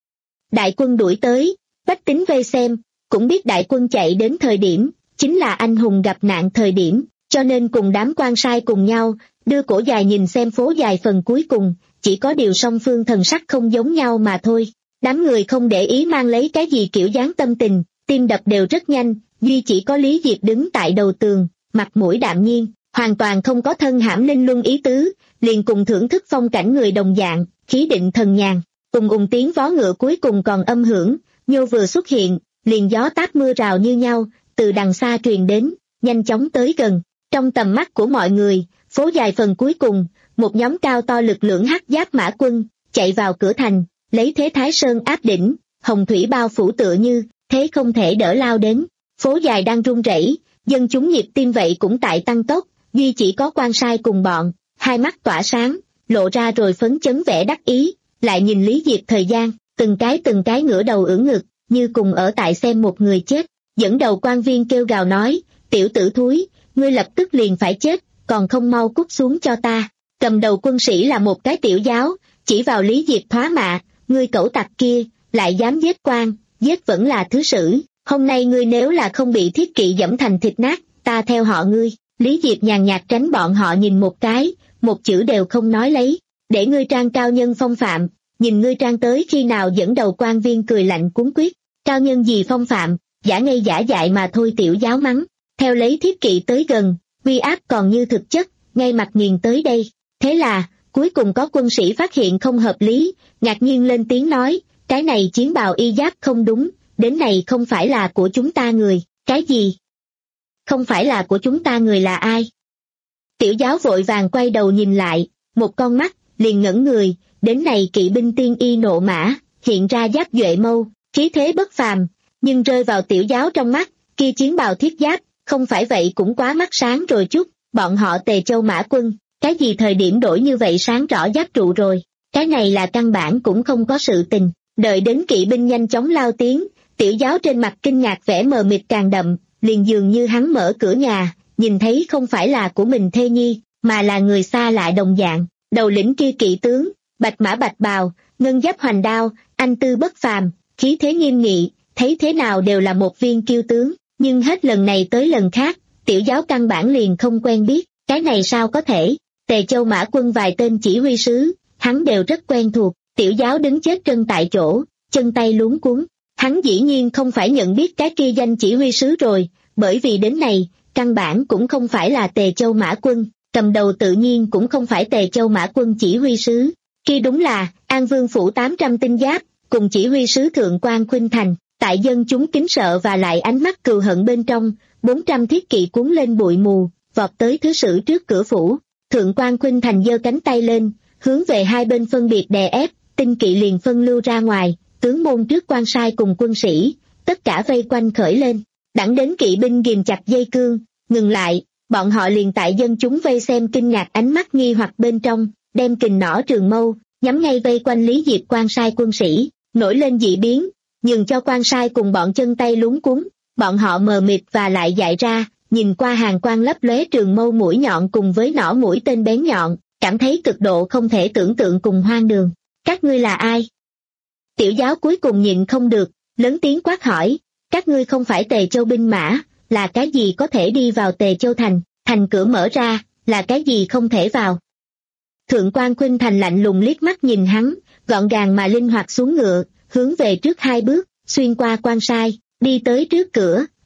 đại quân đuổi tới, bách tính vây xem, cũng biết đại quân chạy đến thời điểm, chính là anh hùng gặp nạn thời điểm, cho nên cùng đám quan sai cùng nhau, đưa cổ dài nhìn xem phố dài phần cuối cùng, chỉ có điều song phương thần sắc không giống nhau mà thôi. Đám người không để ý mang lấy cái gì kiểu dáng tâm tình, tim đập đều rất nhanh, duy chỉ có Lý Diệp đứng tại đầu tường, mặt mũi đạm nhiên, hoàn toàn không có thân hãm linh luân ý tứ, liền cùng thưởng thức phong cảnh người đồng dạng, khí định thần nhàn. Ùng ùng tiếng vó ngựa cuối cùng còn âm hưởng, nhô vừa xuất hiện, liền gió táp mưa rào như nhau, từ đằng xa truyền đến, nhanh chóng tới gần. Trong tầm mắt của mọi người, phố dài phần cuối cùng, một nhóm cao to lực lượng hắc giáp mã quân, chạy vào cửa thành, lấy thế Thái Sơn áp đỉnh, hồng thủy bao phủ tựa như, thế không thể đỡ lao đến. Phố dài đang rung rẩy, dân chúng nhịp tim vậy cũng tại tăng tốc, duy chỉ có quan sai cùng bọn, hai mắt tỏa sáng, lộ ra rồi phấn chấn vẻ đắc ý, lại nhìn Lý Diệp thời gian, từng cái từng cái ngửa đầu ưỡn ngực, như cùng ở tại xem một người chết. Dẫn đầu quan viên kêu gào nói, tiểu tử thúi, ngươi lập tức liền phải chết, còn không mau cút xuống cho ta. Cầm đầu quân sĩ là một cái tiểu giáo, chỉ vào Lý Diệp thoá mạ, ngươi cẩu tặc kia, lại dám giết quan, giết vẫn là thứ sử, hôm nay ngươi nếu là không bị thiết kỵ dẫm thành thịt nát, ta theo họ ngươi. Lý Diệp nhàn nhạt tránh bọn họ nhìn một cái, một chữ đều không nói lấy, để ngươi trang cao nhân phong phạm, nhìn ngươi trang tới khi nào. Dẫn đầu quan viên cười lạnh cuống quyết, cao nhân gì phong phạm, giả ngây giả dại mà thôi. Tiểu giáo mắng, theo lấy thiết kỵ tới gần, uy áp còn như thực chất, ngay mặt nghiền tới đây. Thế là, cuối cùng có quân sĩ phát hiện không hợp lý, ngạc nhiên lên tiếng nói, cái này chiến bào y giáp không đúng, đến này không phải là của chúng ta người. Cái gì? Không phải là của chúng ta người là ai? Tiểu giáo vội vàng quay đầu nhìn lại, một con mắt, liền ngẩn người, đến này kỵ binh tiên y nộ mã, hiện ra giáp duệ mâu, khí thế bất phàm, nhưng rơi vào tiểu giáo trong mắt, kia chiến bào thiết giáp, không phải vậy cũng quá mắt sáng rồi chút. Bọn họ Tề Châu mã quân, cái gì thời điểm đổi như vậy sáng rõ giáp trụ rồi, cái này là căn bản cũng không có sự tình. Đợi đến kỵ binh nhanh chóng lao tiến, tiểu giáo trên mặt kinh ngạc vẻ mờ mịt càng đậm, liền dường như hắn mở cửa nhà, nhìn thấy không phải là của mình thê nhi, mà là người xa lạ đồng dạng. Đầu lĩnh kia kỵ tướng, bạch mã bạch bào, ngân giáp hoành đao, anh tư bất phàm, khí thế nghiêm nghị, thấy thế nào đều là một viên kiêu tướng, nhưng hết lần này tới lần khác, tiểu giáo căn bản liền không quen biết, cái này sao có thể. Tề Châu mã quân vài tên chỉ huy sứ, hắn đều rất quen thuộc. Tiểu giáo đứng chết chân tại chỗ, chân tay luống cuống, hắn dĩ nhiên không phải nhận biết cái kia danh chỉ huy sứ rồi, bởi vì đến này, căn bản cũng không phải là Tề Châu mã quân, cầm đầu tự nhiên cũng không phải Tề Châu mã quân chỉ huy sứ, kia đúng là An Vương phủ tám trăm tinh giáp, cùng chỉ huy sứ Thượng quan Khuynh Thành. Tại dân chúng kính sợ và lại ánh mắt cừu hận bên trong, bốn trăm thiết kỵ cuốn lên bụi mù, vọt tới thứ sử trước cửa phủ. Thượng quan Khuynh Thành giơ cánh tay lên, hướng về hai bên phân biệt đè ép, tinh kỵ liền phân lưu ra ngoài, tướng môn trước quan sai cùng quân sĩ, tất cả vây quanh khởi lên. Đẳng đến kỵ binh ghìm chặt dây cương, ngừng lại, bọn họ liền tại dân chúng vây xem kinh ngạc ánh mắt nghi hoặc bên trong, đem kình nỏ trường mâu, nhắm ngay vây quanh Lý Diệp quan sai quân sĩ, nổi lên dị biến, nhường cho quan sai cùng bọn chân tay luống cuống, bọn họ mờ mịt và lại dại ra, nhìn qua hàng quan lấp lóe trường mâu mũi nhọn cùng với nỏ mũi tên bén nhọn, cảm thấy cực độ không thể tưởng tượng cùng hoang đường. Các ngươi là ai? Tiểu giáo cuối cùng nhịn không được, lớn tiếng quát hỏi, các ngươi không phải Tề Châu binh mã, là cái gì có thể đi vào Tề Châu thành, thành cửa mở ra, là cái gì không thể vào? Thượng quan Khuynh Thành lạnh lùng liếc mắt nhìn hắn, gọn gàng mà linh hoạt xuống ngựa, hướng về trước hai bước, xuyên qua quan sai, đi tới trước cửa,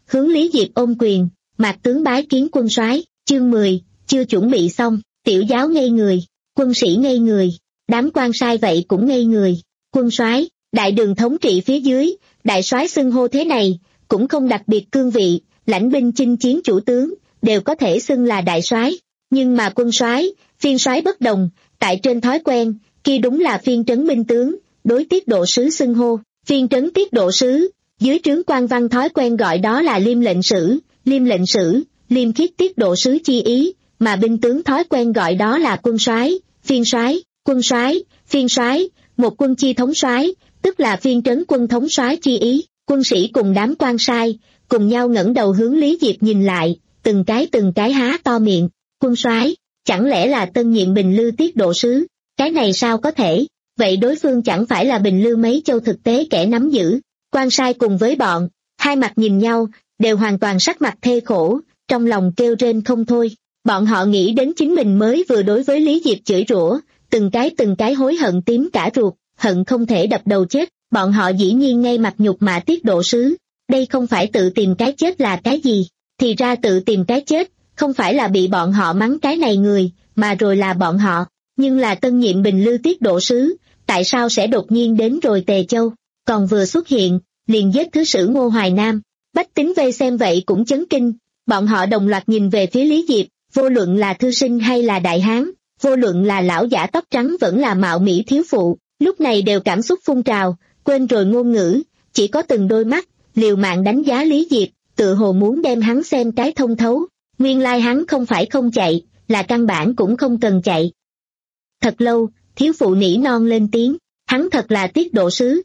hướng Lý Diệp ôm quyền, Mạc tướng bái kiến quân soái. Chương mười, chưa chuẩn bị xong, tiểu giáo ngây người, quân sĩ ngây người, đám quan sai vậy cũng ngây người. Quân soái, đại đường thống trị phía dưới, đại soái xưng hô thế này, cũng không đặc biệt cương vị, lãnh binh chinh chiến chủ tướng, đều có thể xưng là đại soái. Nhưng mà quân soái, phiên soái bất đồng, tại trên thói quen, kia đúng là phiên trấn binh tướng, đối tiết độ sứ xưng hô, phiên trấn tiết độ sứ, dưới trướng quan văn thói quen gọi đó là liêm lệnh sử, liêm lệnh sử, liêm khiết tiết độ sứ chi ý, mà binh tướng thói quen gọi đó là quân soái, phiên soái, quân soái, phiên soái, một quân chi thống soái, tức là phiên trấn quân thống soái chi ý. Quân sĩ cùng đám quan sai, cùng nhau ngẩng đầu hướng Lý Diệp nhìn lại, từng cái từng cái há to miệng. Quân soái, chẳng lẽ là tân nhiệm Bình Lư tiết độ sứ? Cái này sao có thể? Vậy đối phương chẳng phải là Bình Lư mấy châu thực tế kẻ nắm giữ? Quan sai cùng với bọn, hai mặt nhìn nhau, đều hoàn toàn sắc mặt thê khổ, trong lòng kêu rên không thôi. Bọn họ nghĩ đến chính mình mới vừa đối với Lý Diệp chửi rủa, từng cái từng cái hối hận tím cả ruột, hận không thể đập đầu chết. Bọn họ dĩ nhiên ngay mặt nhục mạ tiết độ sứ, đây không phải tự tìm cái chết là cái gì? Thì ra tự tìm cái chết, không phải là bị bọn họ mắng cái này người, mà rồi là bọn họ. Nhưng là tân nhiệm Bình Lư tiết độ sứ, tại sao sẽ đột nhiên đến rồi Tề Châu, còn vừa xuất hiện, liền giết thứ sử Ngô Hoài Nam. Bách tính vây xem vậy cũng chấn kinh, bọn họ đồng loạt nhìn về phía Lý Diệp, vô luận là thư sinh hay là đại hán, vô luận là lão giả tóc trắng vẫn là mạo mỹ thiếu phụ, lúc này đều cảm xúc phun trào, quên rồi ngôn ngữ, chỉ có từng đôi mắt, liều mạng đánh giá Lý Diệp, tự hồ muốn đem hắn xem cái thông thấu. Nguyên lai hắn không phải không chạy, là căn bản cũng không cần chạy. Thật lâu, thiếu phụ nỉ non lên tiếng, hắn thật là tiết độ sứ.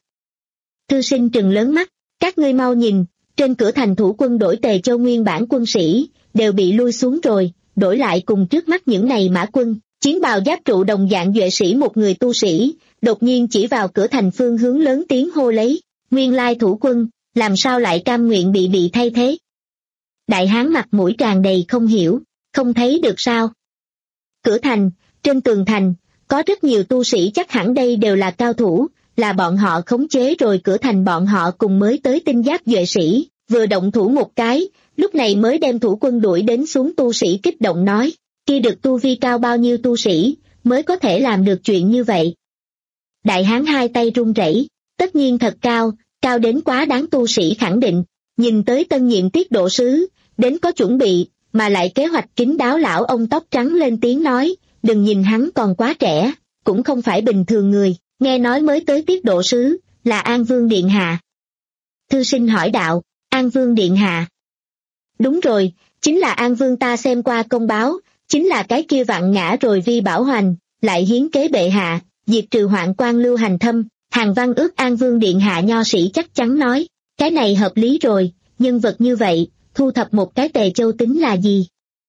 Thư sinh trừng lớn mắt, các ngươi mau nhìn, trên cửa thành thủ quân đổi Tề Châu nguyên bản quân sĩ, đều bị lui xuống rồi, đổi lại cùng trước mắt những này mã quân, chiến bào giáp trụ đồng dạng duệ sĩ một người tu sĩ, đột nhiên chỉ vào cửa thành phương hướng lớn tiếng hô lấy, nguyên lai thủ quân, làm sao lại cam nguyện bị bị thay thế? Đại hán mặt mũi tràn đầy không hiểu, không thấy được sao? Cửa thành, trên tường thành, có rất nhiều tu sĩ chắc hẳn đây đều là cao thủ, là bọn họ khống chế rồi cửa thành bọn họ cùng mới tới tinh giáp duệ sĩ, vừa động thủ một cái, lúc này mới đem thủ quân đuổi đến xuống tu sĩ kích động nói, kia được tu vi cao bao nhiêu tu sĩ, mới có thể làm được chuyện như vậy. Đại hán hai tay run rẩy, tất nhiên thật cao, cao đến quá đáng tu sĩ khẳng định, nhìn tới tân nhiệm tiết độ sứ, đến có chuẩn bị, mà lại kế hoạch kín đáo lão ông tóc trắng lên tiếng nói, đừng nhìn hắn còn quá trẻ, cũng không phải bình thường người, nghe nói mới tới tiết độ sứ, là An Vương Điện Hạ. Thư sinh hỏi đạo, An Vương Điện Hạ. Đúng rồi, chính là An Vương ta xem qua công báo, chính là cái kia vặn ngã rồi vi bảo hoành, lại hiến kế bệ hạ, diệt trừ hoạn quan lưu hành thâm, Hàng Văn ước An Vương Điện Hạ nho sĩ chắc chắn nói, cái này hợp lý rồi, nhân vật như vậy, thu thập một cái Tề Châu tính là gì?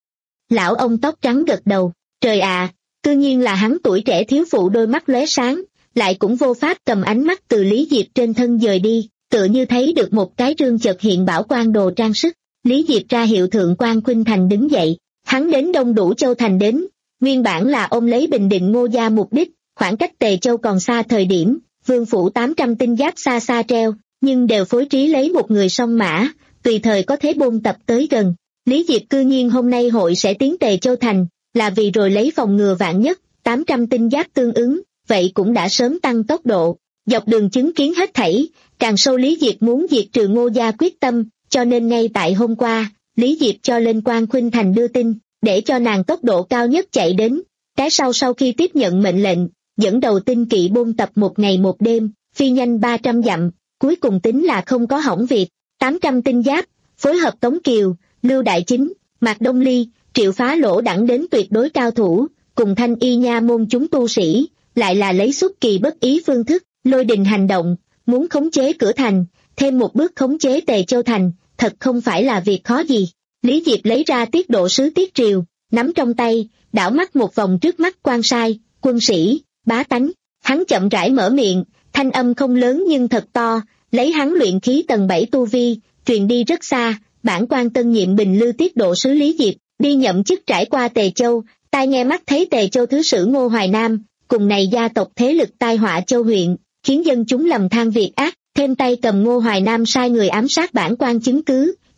Lão ông tóc trắng gật đầu, trời ạ, cư nhiên là hắn. Tuổi trẻ thiếu phụ đôi mắt lóe sáng, lại cũng vô pháp cầm ánh mắt từ Lý Diệp trên thân dời đi, tựa như thấy được một cái rương chợt hiện bảo quan đồ trang sức. Lý Diệp ra hiệu thượng quan Khuynh Thành đứng dậy, hắn đến Đông Đủ Châu Thành đến, nguyên bản là ôm lấy bình định Ngô gia mục đích, khoảng cách Tề Châu còn xa thời điểm, vương phủ tám trăm tinh giáp xa xa treo, nhưng đều phối trí lấy một người song mã, tùy thời có thể bôn tập tới gần. Lý Diệp cư nhiên hôm nay hội sẽ tiến Tề Châu Thành, là vì rồi lấy phòng ngừa vạn nhất, tám trăm tinh giáp tương ứng, vậy cũng đã sớm tăng tốc độ. Dọc đường chứng kiến hết thảy, càng sâu Lý Diệp muốn diệt trừ Ngô gia quyết tâm, cho nên ngay tại hôm qua, Lý Diệp cho lên quan Khuynh Thành đưa tin, để cho nàng tốc độ cao nhất chạy đến. Cái sau sau khi tiếp nhận mệnh lệnh, dẫn đầu tinh kỵ bôn tập một ngày một đêm, phi nhanh ba trăm dặm, cuối cùng tính là không có hỏng việc. tám trăm tinh giáp, phối hợp Tống Kiều, Lưu Đại Chính, Mạc Đông Ly, Triệu Phá Lỗ đẳng đến tuyệt đối cao thủ, cùng Thanh Y nha môn chúng tu sĩ, lại là lấy xuất kỳ bất ý phương thức, lôi đình hành động, muốn khống chế cửa thành, thêm một bước khống chế Tề Châu Thành, thật không phải là việc khó gì. Lý Diệp lấy ra tiết độ sứ Tiết Triều, nắm trong tay, đảo mắt một vòng trước mắt quan sai, quân sĩ, bá tánh, hắn chậm rãi mở miệng, thanh âm không lớn nhưng thật to, lấy hắn luyện khí tầng bảy tu vi, truyền đi rất xa. Bản quan tân nhiệm Bình Lư tiết độ sứ Lý Diệp, đi nhậm chức trải qua Tề Châu, tai nghe mắt thấy Tề Châu thứ sử Ngô Hoài Nam, cùng này gia tộc thế lực tai họa Châu huyện, khiến dân chúng lầm than việc ác, thêm tay cầm Ngô Hoài Nam sai người ám sát bản quan chứng cứ,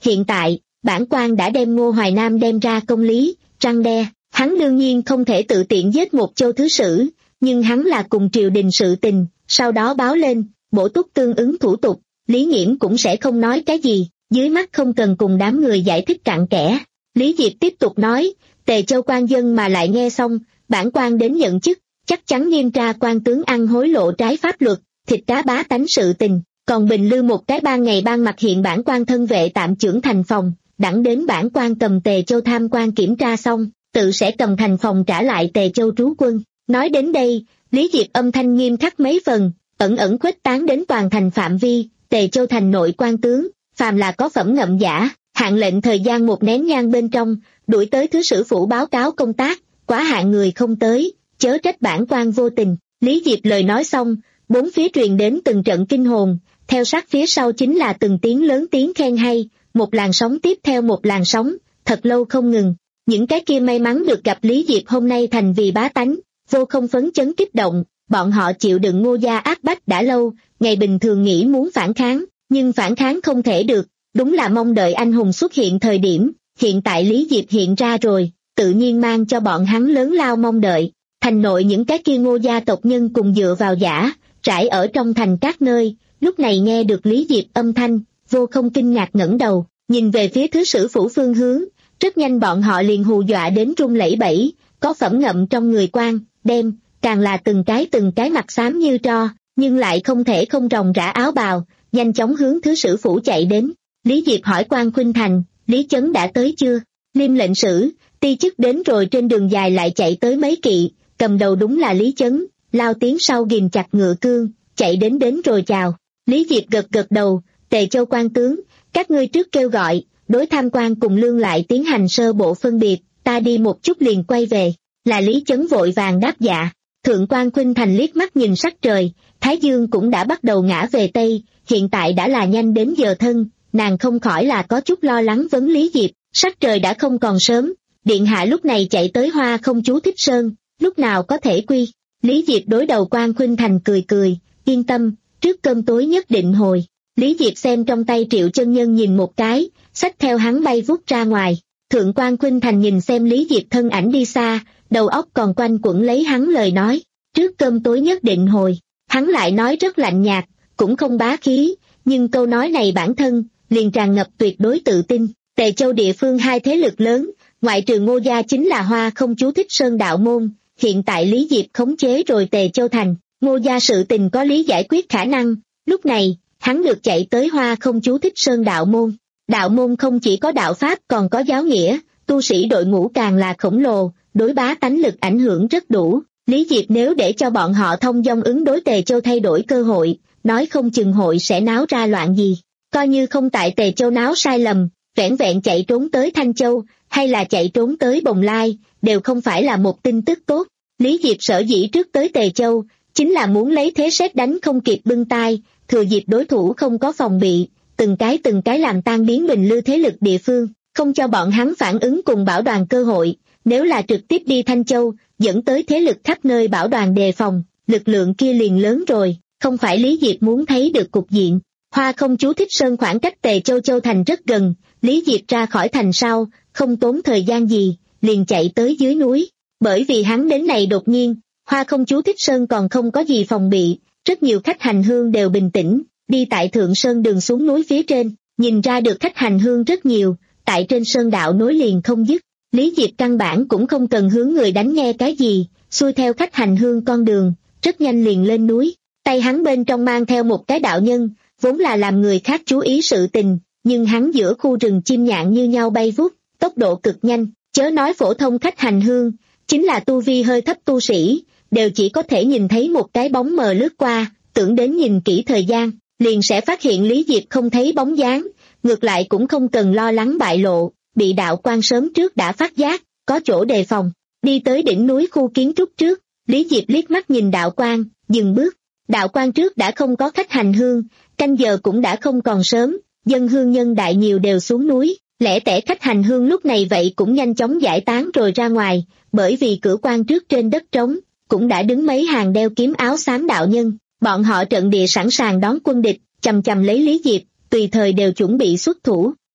hiện tại, bản quan đã đem Ngô Hoài Nam đem ra công lý, răn đe, hắn đương nhiên không thể tự tiện giết một châu thứ sử, nhưng hắn là cùng triều đình sự tình, sau đó báo lên, bổ túc tương ứng thủ tục, Lý Nghiễm cũng sẽ không nói cái gì, dưới mắt không cần cùng đám người giải thích cặn kẽ. Lý Diệp tiếp tục nói, Tề Châu quan dân mà lại nghe xong, bản quan đến nhận chức, chắc chắn nghiêm tra quan tướng ăn hối lộ trái pháp luật, thịt cá bá tánh sự tình, còn bình lưu một cái ban ngày ban mặt hiện bản quan thân vệ tạm trưởng thành phòng, đẳng đến bản quan cầm Tề Châu tham quan kiểm tra xong, tự sẽ cầm thành phòng trả lại Tề Châu trú quân. Nói đến đây, Lý Diệp âm thanh nghiêm khắc mấy phần, ẩn ẩn khuếch tán đến toàn thành phạm vi, Tề Châu thành nội quan tướng, phàm là có phẩm ngậm giả, hạn lệnh thời gian một nén nhang bên trong, đuổi tới thứ sử phủ báo cáo công tác, quá hạn người không tới, chớ trách bản quan vô tình. Lý Diệp lời nói xong, bốn phía truyền đến từng trận kinh hồn, theo sát phía sau chính là từng tiếng lớn tiếng khen hay, một làn sóng tiếp theo một làn sóng, thật lâu không ngừng. Những cái kia may mắn được gặp Lý Diệp hôm nay thành vì bá tánh, vô không phấn chấn kích động, bọn họ chịu đựng Ngô gia áp bách đã lâu, ngày bình thường nghĩ muốn phản kháng, nhưng phản kháng không thể được, đúng là mong đợi anh hùng xuất hiện thời điểm, hiện tại Lý Diệp hiện ra rồi, tự nhiên mang cho bọn hắn lớn lao mong đợi. Thành nội những cái kia Ngô gia tộc nhân cùng dựa vào giả, trải ở trong thành các nơi, lúc này nghe được Lý Diệp âm thanh, vô không kinh ngạc ngẩng đầu, nhìn về phía thứ sử phủ phương hướng, rất nhanh bọn họ liền hù dọa đến run lẩy bẩy, có phẩm ngậm trong người quan, đem, càng là từng cái từng cái mặt xám như tro, nhưng lại không thể không ròng rã áo bào, nhanh chóng hướng thứ sử phủ chạy đến. Lý Diệp hỏi quan Khuynh Thành, Lý Chấn đã tới chưa? Liêm lệnh sử, ti chức đến rồi. Trên đường dài lại chạy tới mấy kỵ, cầm đầu đúng là Lý Chấn, lao tiếng sau ghìm chặt ngựa cương, chạy đến đến rồi chào. Lý Diệp gật gật đầu, Tề Châu quan tướng, các ngươi trước kêu gọi, đối tham quan cùng lương lại tiến hành sơ bộ phân biệt, ta đi một chút liền quay về. Là Lý Chấn vội vàng đáp dạ. Thượng quan Khuynh Thành liếc mắt nhìn sắc trời, Thái Dương cũng đã bắt đầu ngã về Tây, hiện tại đã là nhanh đến giờ thân, nàng không khỏi là có chút lo lắng vấn Lý Diệp, sắc trời đã không còn sớm, điện hạ lúc này chạy tới Hoa Không Chú Thích Sơn, lúc nào có thể quy. Lý Diệp đối đầu quan Khuynh Thành cười cười, yên tâm, trước cơm tối nhất định hồi. Lý Diệp xem trong tay Triệu Chân Nhân nhìn một cái, xách theo hắn bay vút ra ngoài. Thượng quan Khuynh Thành nhìn xem Lý Diệp thân ảnh đi xa, đầu óc còn quanh quẩn lấy hắn lời nói, trước cơm tối nhất định hồi. Hắn lại nói rất lạnh nhạt, cũng không bá khí, nhưng câu nói này bản thân liền tràn ngập tuyệt đối tự tin. Tề Châu địa phương hai thế lực lớn, ngoại trừ Ngô gia chính là Hoa Không Chú Thích Sơn đạo môn, hiện tại Lý Diệp khống chế rồi Tề Châu thành, Ngô gia sự tình có lý giải quyết khả năng, lúc này, hắn được chạy tới Hoa Không Chú Thích Sơn đạo môn. Đạo môn không chỉ có đạo pháp còn có giáo nghĩa, tu sĩ đội ngũ càng là khổng lồ, đối bá tánh lực ảnh hưởng rất đủ. Lý Diệp nếu để cho bọn họ thông dong ứng đối Tề Châu thay đổi cơ hội, nói không chừng hội sẽ náo ra loạn gì. Coi như không tại Tề Châu náo sai lầm, vẻn vẹn chạy trốn tới Thanh Châu, hay là chạy trốn tới Bồng Lai, đều không phải là một tin tức tốt. Lý Diệp sở dĩ trước tới Tề Châu, chính là muốn lấy thế sét đánh không kịp bưng tai, thừa dịp đối thủ không có phòng bị, từng cái từng cái làm tan biến bình lưu thế lực địa phương, không cho bọn hắn phản ứng cùng bảo đoàn cơ hội. Nếu là trực tiếp đi Thanh Châu, dẫn tới thế lực khắp nơi bảo đoàn đề phòng, lực lượng kia liền lớn rồi, không phải Lý Diệp muốn thấy được cục diện. Hoa Không Chú Thích Sơn khoảng cách Tề Châu Châu thành rất gần, Lý Diệp ra khỏi thành sau, không tốn thời gian gì, liền chạy tới dưới núi. Bởi vì hắn đến này đột nhiên, Hoa Không Chú Thích Sơn còn không có gì phòng bị, rất nhiều khách hành hương đều bình tĩnh, đi tại Thượng Sơn đường xuống núi phía trên, nhìn ra được khách hành hương rất nhiều, tại trên sơn đạo nối liền không dứt. Lý Diệp căn bản cũng không cần hướng người đánh nghe cái gì, xuôi theo khách hành hương con đường, rất nhanh liền lên núi. Tay hắn bên trong mang theo một cái đạo nhân, vốn là làm người khác chú ý sự tình, nhưng hắn giữa khu rừng chim nhạn như nhau bay vút, tốc độ cực nhanh, chớ nói phổ thông khách hành hương, chính là tu vi hơi thấp tu sĩ, đều chỉ có thể nhìn thấy một cái bóng mờ lướt qua, tưởng đến nhìn kỹ thời gian, liền sẽ phát hiện Lý Diệp không thấy bóng dáng, ngược lại cũng không cần lo lắng bại lộ, bị đạo quan sớm trước đã phát giác, có chỗ đề phòng. Đi tới đỉnh núi khu kiến trúc trước, Lý Diệp liếc mắt nhìn đạo quan, dừng bước. Đạo quan trước đã không có khách hành hương, canh giờ cũng đã không còn sớm, dân hương nhân đại nhiều đều xuống núi, lẻ tẻ khách hành hương lúc này vậy cũng nhanh chóng giải tán rồi ra ngoài, bởi vì cửa quan trước trên đất trống, cũng đã đứng mấy hàng đeo kiếm áo xám đạo nhân, bọn họ trận địa sẵn sàng đón quân địch, chầm chầm lấy Lý Diệp, tùy thời đều chuẩn bị xuất thủ.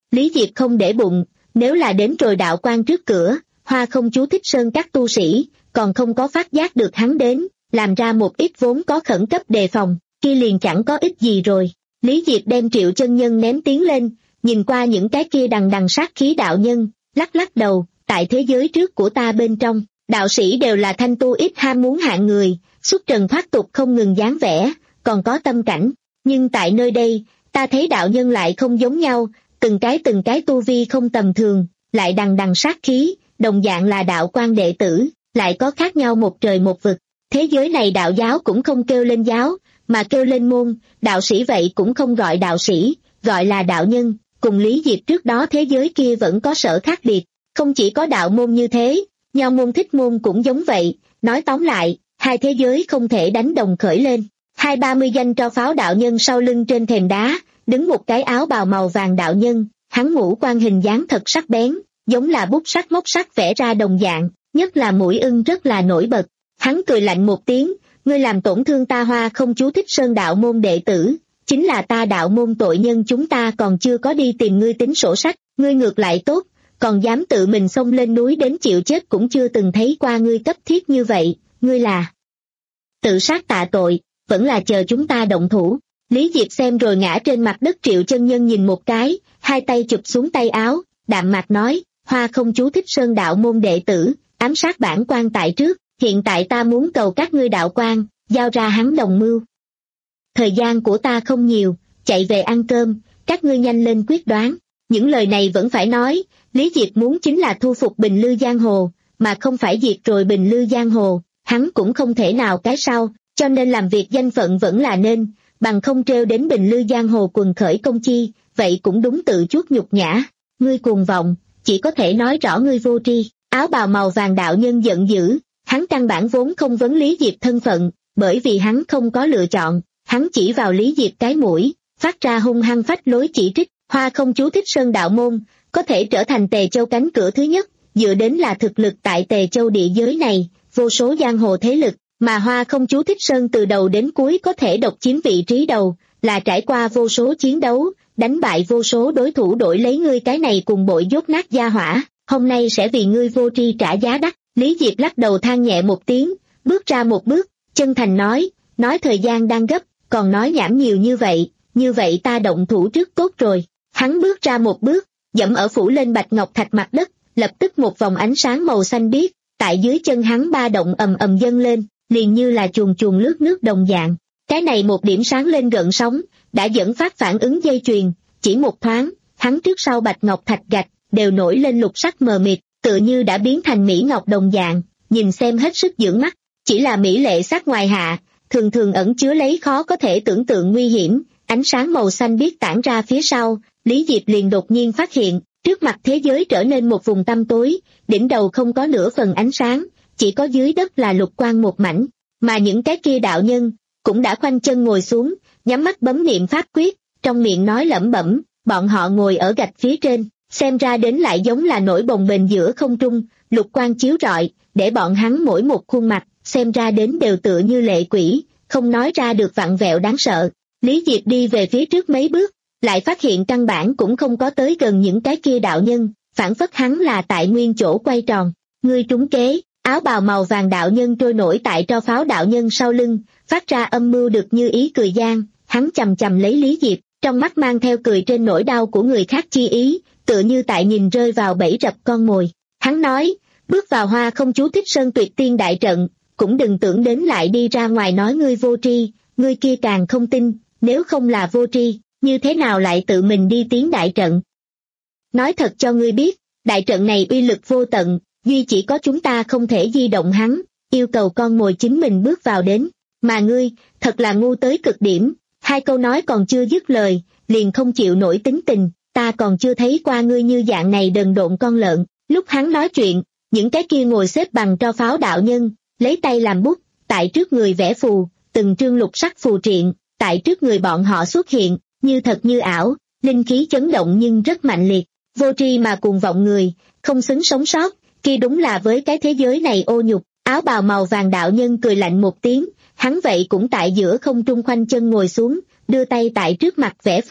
Lý Diệp không để bụng, nếu là đến rồi đạo quan trước cửa, Hoa Không chú Thích Sơn các tu sĩ, còn không có phát giác được hắn đến, làm ra một ít vốn có khẩn cấp đề phòng, kia liền chẳng có ích gì rồi. Lý Diệp đem Triệu chân nhân ném tiến lên, nhìn qua những cái kia đằng đằng sát khí đạo nhân, lắc lắc đầu, tại thế giới trước của ta bên trong, đạo sĩ đều là thanh tu ít ham muốn hạng người, xuất trần thoát tục không ngừng dáng vẻ, còn có tâm cảnh, nhưng tại nơi đây, ta thấy đạo nhân lại không giống nhau, từng cái từng cái tu vi không tầm thường, lại đằng đằng sát khí, đồng dạng là đạo quan đệ tử, lại có khác nhau một trời một vực. Thế giới này đạo giáo cũng không kêu lên giáo, mà kêu lên môn, đạo sĩ vậy cũng không gọi đạo sĩ, gọi là đạo nhân, cùng Lý Diệp trước đó thế giới kia vẫn có sở khác biệt, không chỉ có đạo môn như thế, nho môn thích môn cũng giống vậy, nói tóm lại, hai thế giới không thể đánh đồng khởi lên. Hai ba mươi danh tro pháo đạo nhân sau lưng trên thềm đá, đứng một cái áo bào màu vàng đạo nhân, hắn ngũ quan hình dáng thật sắc bén, giống là bút sắc móc sắc vẽ ra đồng dạng, nhất là mũi ưng rất là nổi bật. Hắn cười lạnh một tiếng, ngươi làm tổn thương ta Hoa Không chú Thích Sơn đạo môn đệ tử, chính là ta đạo môn tội nhân, chúng ta còn chưa có đi tìm ngươi tính sổ sách, ngươi ngược lại tốt, còn dám tự mình xông lên núi đến chịu chết, cũng chưa từng thấy qua ngươi cấp thiết như vậy, ngươi là tự sát tạ tội, vẫn là chờ chúng ta động thủ. Lý Diệp xem rồi ngã trên mặt đất Triệu chân nhân nhìn một cái, hai tay chụp xuống tay áo, đạm mạc nói, Hoa Không chú Thích Sơn đạo môn đệ tử, ám sát bản quan tại trước, hiện tại ta muốn cầu các ngươi đạo quan, giao ra hắn đồng mưu. Thời gian của ta không nhiều, chạy về ăn cơm, các ngươi nhanh lên quyết đoán. Những lời này vẫn phải nói, Lý Diệp muốn chính là thu phục Bình Lư Giang Hồ, mà không phải diệt rồi Bình Lư Giang Hồ, hắn cũng không thể nào cái sau, cho nên làm việc danh phận vẫn là nên, bằng không treo đến Bình Lư Giang Hồ quần khởi công chi, vậy cũng đúng tự chuốc nhục nhã. Ngươi cuồng vọng, chỉ có thể nói rõ ngươi vô tri. Áo bào màu vàng đạo nhân giận dữ, hắn căn bản vốn không vấn Lý Diệp thân phận, bởi vì hắn không có lựa chọn, hắn chỉ vào Lý Diệp cái mũi, phát ra hung hăng phách lối chỉ trích. Hoa Không chú Thích Sơn đạo môn, có thể trở thành Tề Châu cánh cửa thứ nhất, dựa đến là thực lực tại Tề Châu địa giới này, vô số giang hồ thế lực, mà Hoa Không chú Thích Sơn từ đầu đến cuối có thể độc chiếm vị trí đầu, là trải qua vô số chiến đấu, đánh bại vô số đối thủ, đổi lấy ngươi cái này cùng bội dốt nát gia hỏa, hôm nay sẽ vì ngươi vô tri trả giá đắt. Lý Diệp lắc đầu than nhẹ một tiếng, bước ra một bước, chân thành nói, nói thời gian đang gấp, còn nói nhảm nhiều như vậy, như vậy ta động thủ trước tốt rồi. Hắn bước ra một bước, dẫm ở phủ lên bạch ngọc thạch mặt đất, lập tức một vòng ánh sáng màu xanh biếc, tại dưới chân hắn ba động ầm ầm dâng lên, liền như là chuồn chuồn lướt nước đồng dạng. Cái này một điểm sáng lên gợn sóng, đã dẫn phát phản ứng dây chuyền, chỉ một thoáng, hắn trước sau bạch ngọc thạch gạch, đều nổi lên lục sắc mờ mịt, tựa như đã biến thành mỹ ngọc đồng dạng, nhìn xem hết sức dưỡng mắt, chỉ là mỹ lệ sắc ngoài hạ, thường thường ẩn chứa lấy khó có thể tưởng tượng nguy hiểm. Ánh sáng màu xanh biếc tản ra phía sau, Lý Diệp liền đột nhiên phát hiện, trước mặt thế giới trở nên một vùng tăm tối, đỉnh đầu không có nửa phần ánh sáng, chỉ có dưới đất là lục quang một mảnh, mà những cái kia đạo nhân, cũng đã khoanh chân ngồi xuống, nhắm mắt bấm niệm pháp quyết, trong miệng nói lẩm bẩm, bọn họ ngồi ở gạch phía trên, xem ra đến lại giống là nổi bồng bềnh giữa không trung, lục quang chiếu rọi, để bọn hắn mỗi một khuôn mặt, xem ra đến đều tựa như lệ quỷ, không nói ra được vặn vẹo đáng sợ. Lý Diệp đi về phía trước mấy bước, lại phát hiện căn bản cũng không có tới gần những cái kia đạo nhân, phản phất hắn là tại nguyên chỗ quay tròn. Ngươi trúng kế. Áo bào màu vàng đạo nhân trôi nổi tại tro pháo đạo nhân sau lưng, phát ra âm mưu được như ý cười gian, hắn chầm chầm lấy Lý Diệp, trong mắt mang theo cười trên nỗi đau của người khác chi ý, tựa như tại nhìn rơi vào bẫy rập con mồi. Hắn nói, bước vào Hoa Không chú Thích Sơn tuyệt tiên đại trận, cũng đừng tưởng đến lại đi ra ngoài nói ngươi vô tri, ngươi kia càng không tin, nếu không là vô tri, như thế nào lại tự mình đi tiến đại trận. Nói thật cho ngươi biết, đại trận này uy lực vô tận, duy chỉ có chúng ta không thể di động hắn, yêu cầu con mồi chính mình bước vào đến, mà ngươi, thật là ngu tới cực điểm. Hai câu nói còn chưa dứt lời, liền không chịu nổi tính tình, ta còn chưa thấy qua ngươi như dạng này đần độn con lợn. Lúc hắn nói chuyện, những cái kia ngồi xếp bằng tro pháo đạo nhân, lấy tay làm bút, tại trước người vẽ phù, từng trương lục sắc phù triện, tại trước người bọn họ xuất hiện, như thật như ảo, linh khí chấn động nhưng rất mạnh liệt, vô tri mà cuồng vọng người, không xứng sống sót, kia đúng là với cái thế giới này ô nhục. Áo bào màu vàng đạo nhân cười lạnh một tiếng, hắn vậy cũng tại giữa không trung khoanh chân ngồi xuống, đưa tay tại trước mặt vẽ phù,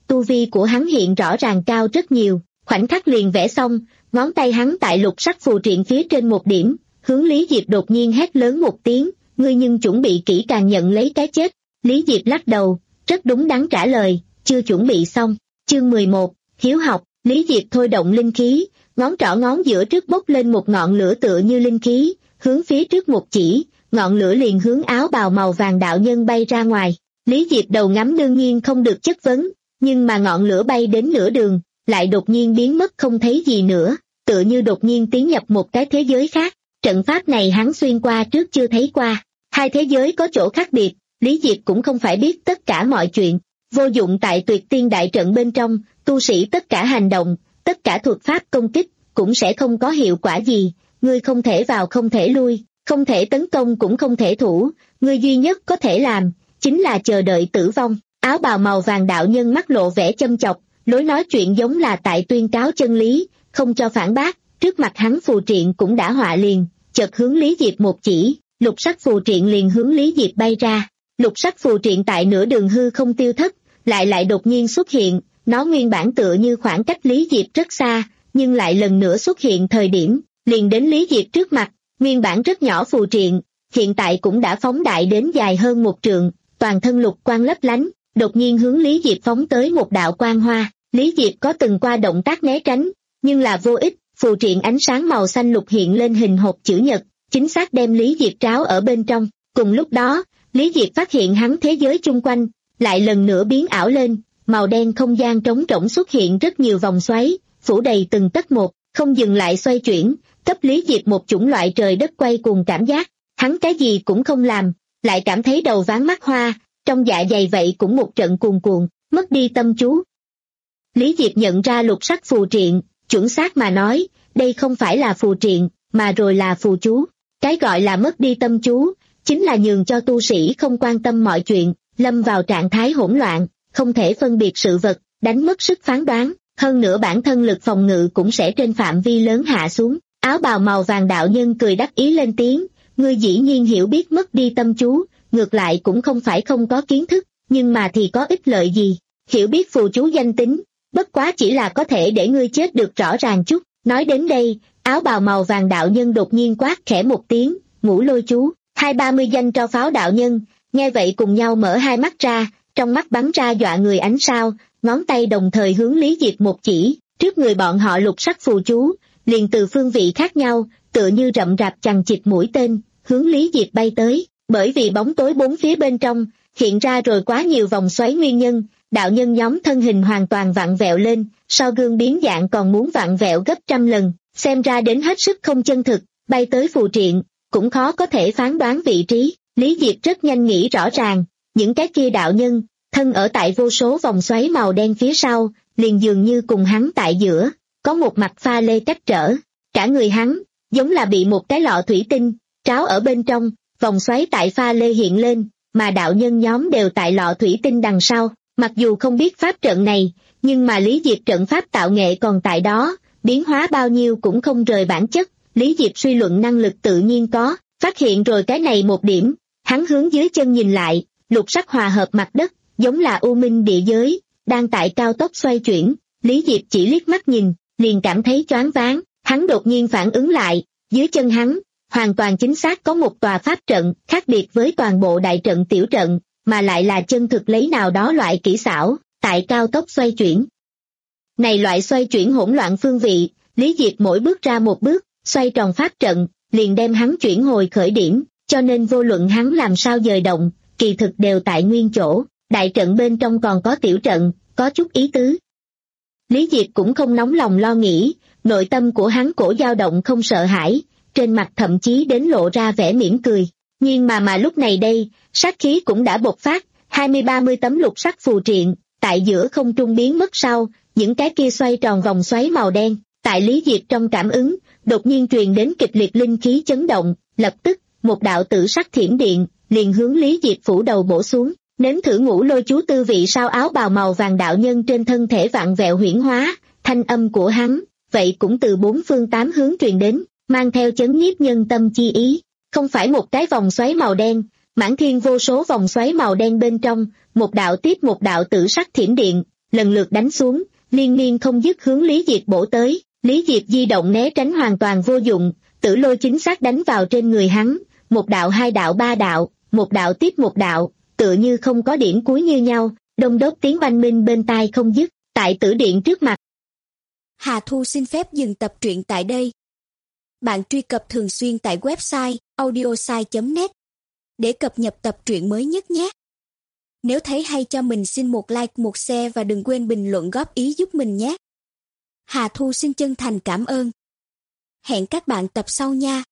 tu vi của hắn hiện rõ ràng cao rất nhiều, khoảnh khắc liền vẽ xong, ngón tay hắn tại lục sắc phù triện phía trên một điểm, hướng Lý Diệp đột nhiên hét lớn một tiếng, ngươi nhưng chuẩn bị kỹ càng nhận lấy cái chết. Lý Diệp lắc đầu, rất đúng đắn trả lời, chưa chuẩn bị xong. Chương mười một, hiếu học. Lý Diệp thôi động linh khí, ngón trỏ ngón giữa trước bốc lên một ngọn lửa tựa như linh khí, hướng phía trước một chỉ, ngọn lửa liền hướng áo bào màu vàng đạo nhân bay ra ngoài. Lý Diệp đầu ngắm đương nhiên không được chất vấn, nhưng mà ngọn lửa bay đến nửa đường, lại đột nhiên biến mất không thấy gì nữa, tựa như đột nhiên tiến nhập một cái thế giới khác. Trận pháp này hắn xuyên qua trước chưa thấy qua. Hai thế giới có chỗ khác biệt, Lý Diệp cũng không phải biết tất cả mọi chuyện. Vô dụng tại tuyệt tiên đại trận bên trong, tu sĩ tất cả hành động, tất cả thuật pháp công kích, cũng sẽ không có hiệu quả gì. Ngươi không thể vào không thể lui, không thể tấn công cũng không thể thủ, ngươi duy nhất có thể làm, chính là chờ đợi tử vong. Áo bào màu vàng đạo nhân mắt lộ vẻ châm chọc, lối nói chuyện giống là tại tuyên cáo chân lý, không cho phản bác. Trước mặt hắn phù triện cũng đã họa liền, chợt hướng Lý Diệp một chỉ, lục sắc phù triện liền hướng Lý Diệp bay ra. Lục sắc phù triện tại nửa đường hư không tiêu thất, lại lại đột nhiên xuất hiện, nó nguyên bản tựa như khoảng cách Lý Diệp rất xa, nhưng lại lần nữa xuất hiện thời điểm, liền đến Lý Diệp trước mặt. Nguyên bản rất nhỏ phù triện, hiện tại cũng đã phóng đại đến dài hơn một trượng, toàn thân lục quang lấp lánh, đột nhiên hướng Lý Diệp phóng tới một đạo quang hoa. Lý Diệp có từng qua động tác né tránh, nhưng là vô ích, phù triện ánh sáng màu xanh lục hiện lên hình hộp chữ nhật, chính xác đem Lý Diệp tráo ở bên trong. Cùng lúc đó, Lý Diệp phát hiện hắn thế giới chung quanh, lại lần nữa biến ảo lên, màu đen không gian trống rỗng xuất hiện rất nhiều vòng xoáy, phủ đầy từng tấc một, không dừng lại xoay chuyển, cấp Lý Diệp một chủng loại trời đất quay cuồng cảm giác. Hắn cái gì cũng không làm, lại cảm thấy đầu váng mắt hoa, trong dạ dày vậy cũng một trận cuồn cuộn, mất đi tâm chú. Lý Diệp nhận ra lục sắc phù triện, chuẩn xác mà nói, đây không phải là phù triện, mà rồi là phù chú. Cái gọi là mất đi tâm chú, chính là nhường cho tu sĩ không quan tâm mọi chuyện, lâm vào trạng thái hỗn loạn, không thể phân biệt sự vật, đánh mất sức phán đoán, hơn nữa bản thân lực phòng ngự cũng sẽ trên phạm vi lớn hạ xuống. Áo bào màu vàng đạo nhân cười đắc ý lên tiếng, ngươi dĩ nhiên hiểu biết mất đi tâm chú, ngược lại cũng không phải không có kiến thức, nhưng mà thì có ích lợi gì? Hiểu biết phù chú danh tính, bất quá chỉ là có thể để ngươi chết được rõ ràng chút. Nói đến đây, áo bào màu vàng đạo nhân đột nhiên quát khẽ một tiếng, ngũ lôi chú. Hai ba mươi danh tro pháo đạo nhân, nghe vậy cùng nhau mở hai mắt ra, trong mắt bắn ra dọa người ánh sao, ngón tay đồng thời hướng Lý Diệp một chỉ, trước người bọn họ lục sắc phù chú, liền từ phương vị khác nhau, tựa như rậm rạp chằng chịt mũi tên, hướng Lý Diệp bay tới. Bởi vì bóng tối bốn phía bên trong, hiện ra rồi quá nhiều vòng xoáy nguyên nhân, đạo nhân nhóm thân hình hoàn toàn vặn vẹo lên, sau gương biến dạng còn muốn vặn vẹo gấp trăm lần, xem ra đến hết sức không chân thực, bay tới phù triện, cũng khó có thể phán đoán vị trí. Lý Diệp rất nhanh nghĩ rõ ràng, những cái kia đạo nhân, thân ở tại vô số vòng xoáy màu đen phía sau, liền dường như cùng hắn tại giữa, có một mặt pha lê cách trở, cả người hắn, giống là bị một cái lọ thủy tinh, tráo ở bên trong, vòng xoáy tại pha lê hiện lên, mà đạo nhân nhóm đều tại lọ thủy tinh đằng sau. Mặc dù không biết pháp trận này, nhưng mà Lý Diệp trận pháp tạo nghệ còn tại đó, biến hóa bao nhiêu cũng không rời bản chất. Lý Diệp suy luận năng lực tự nhiên có, phát hiện rồi cái này một điểm, hắn hướng dưới chân nhìn lại, lục sắc hòa hợp mặt đất, giống là u minh địa giới, đang tại cao tốc xoay chuyển. Lý Diệp chỉ liếc mắt nhìn, liền cảm thấy choáng váng, hắn đột nhiên phản ứng lại, dưới chân hắn, hoàn toàn chính xác có một tòa pháp trận, khác biệt với toàn bộ đại trận tiểu trận, mà lại là chân thực lấy nào đó loại kỹ xảo, tại cao tốc xoay chuyển. Này loại xoay chuyển hỗn loạn phương vị, Lý Diệp mỗi bước ra một bước, xoay tròn pháp trận, liền đem hắn chuyển hồi khởi điểm, cho nên vô luận hắn làm sao dời động, kỳ thực đều tại nguyên chỗ. Đại trận bên trong còn có tiểu trận, có chút ý tứ. Lý Diệp cũng không nóng lòng lo nghĩ, nội tâm của hắn cổ dao động không sợ hãi, trên mặt thậm chí đến lộ ra vẻ mỉm cười. Nhưng mà mà lúc này đây, sát khí cũng đã bộc phát, hai mươi ba mươi tấm lục sắc phù triện, tại giữa không trung biến mất sau, những cái kia xoay tròn vòng xoáy màu đen, tại Lý Diệp trong cảm ứng, đột nhiên truyền đến kịch liệt linh khí chấn động, lập tức, một đạo tử sắc thiểm điện, liền hướng Lý Diệp phủ đầu bổ xuống. Nếm thử ngũ lôi chú tư vị sao áo bào màu vàng đạo nhân trên thân thể vặn vẹo huyễn hóa, thanh âm của hắn, vậy cũng từ bốn phương tám hướng truyền đến, mang theo chấn nhiếp nhân tâm chi ý. Không phải một cái vòng xoáy màu đen, mãn thiên vô số vòng xoáy màu đen bên trong, một đạo tiếp một đạo tử sắc thiểm điện, lần lượt đánh xuống, liên miên không dứt hướng Lý Diệp bổ tới. Lý Diệp di động né tránh hoàn toàn vô dụng, tử lôi chính xác đánh vào trên người hắn, một đạo hai đạo ba đạo, một đạo tiếp một đạo, tựa như không có điểm cuối như nhau, đông đốc tiếng oanh minh bên tai không dứt, tại tử điện trước mặt. Hà Thu xin phép dừng tập truyện tại đây. Bạn truy cập thường xuyên tại website audiosai chấm net để cập nhật tập truyện mới nhất nhé. Nếu thấy hay cho mình xin một like, một share và đừng quên bình luận góp ý giúp mình nhé. Hà Thu xin chân thành cảm ơn. Hẹn các bạn tập sau nha.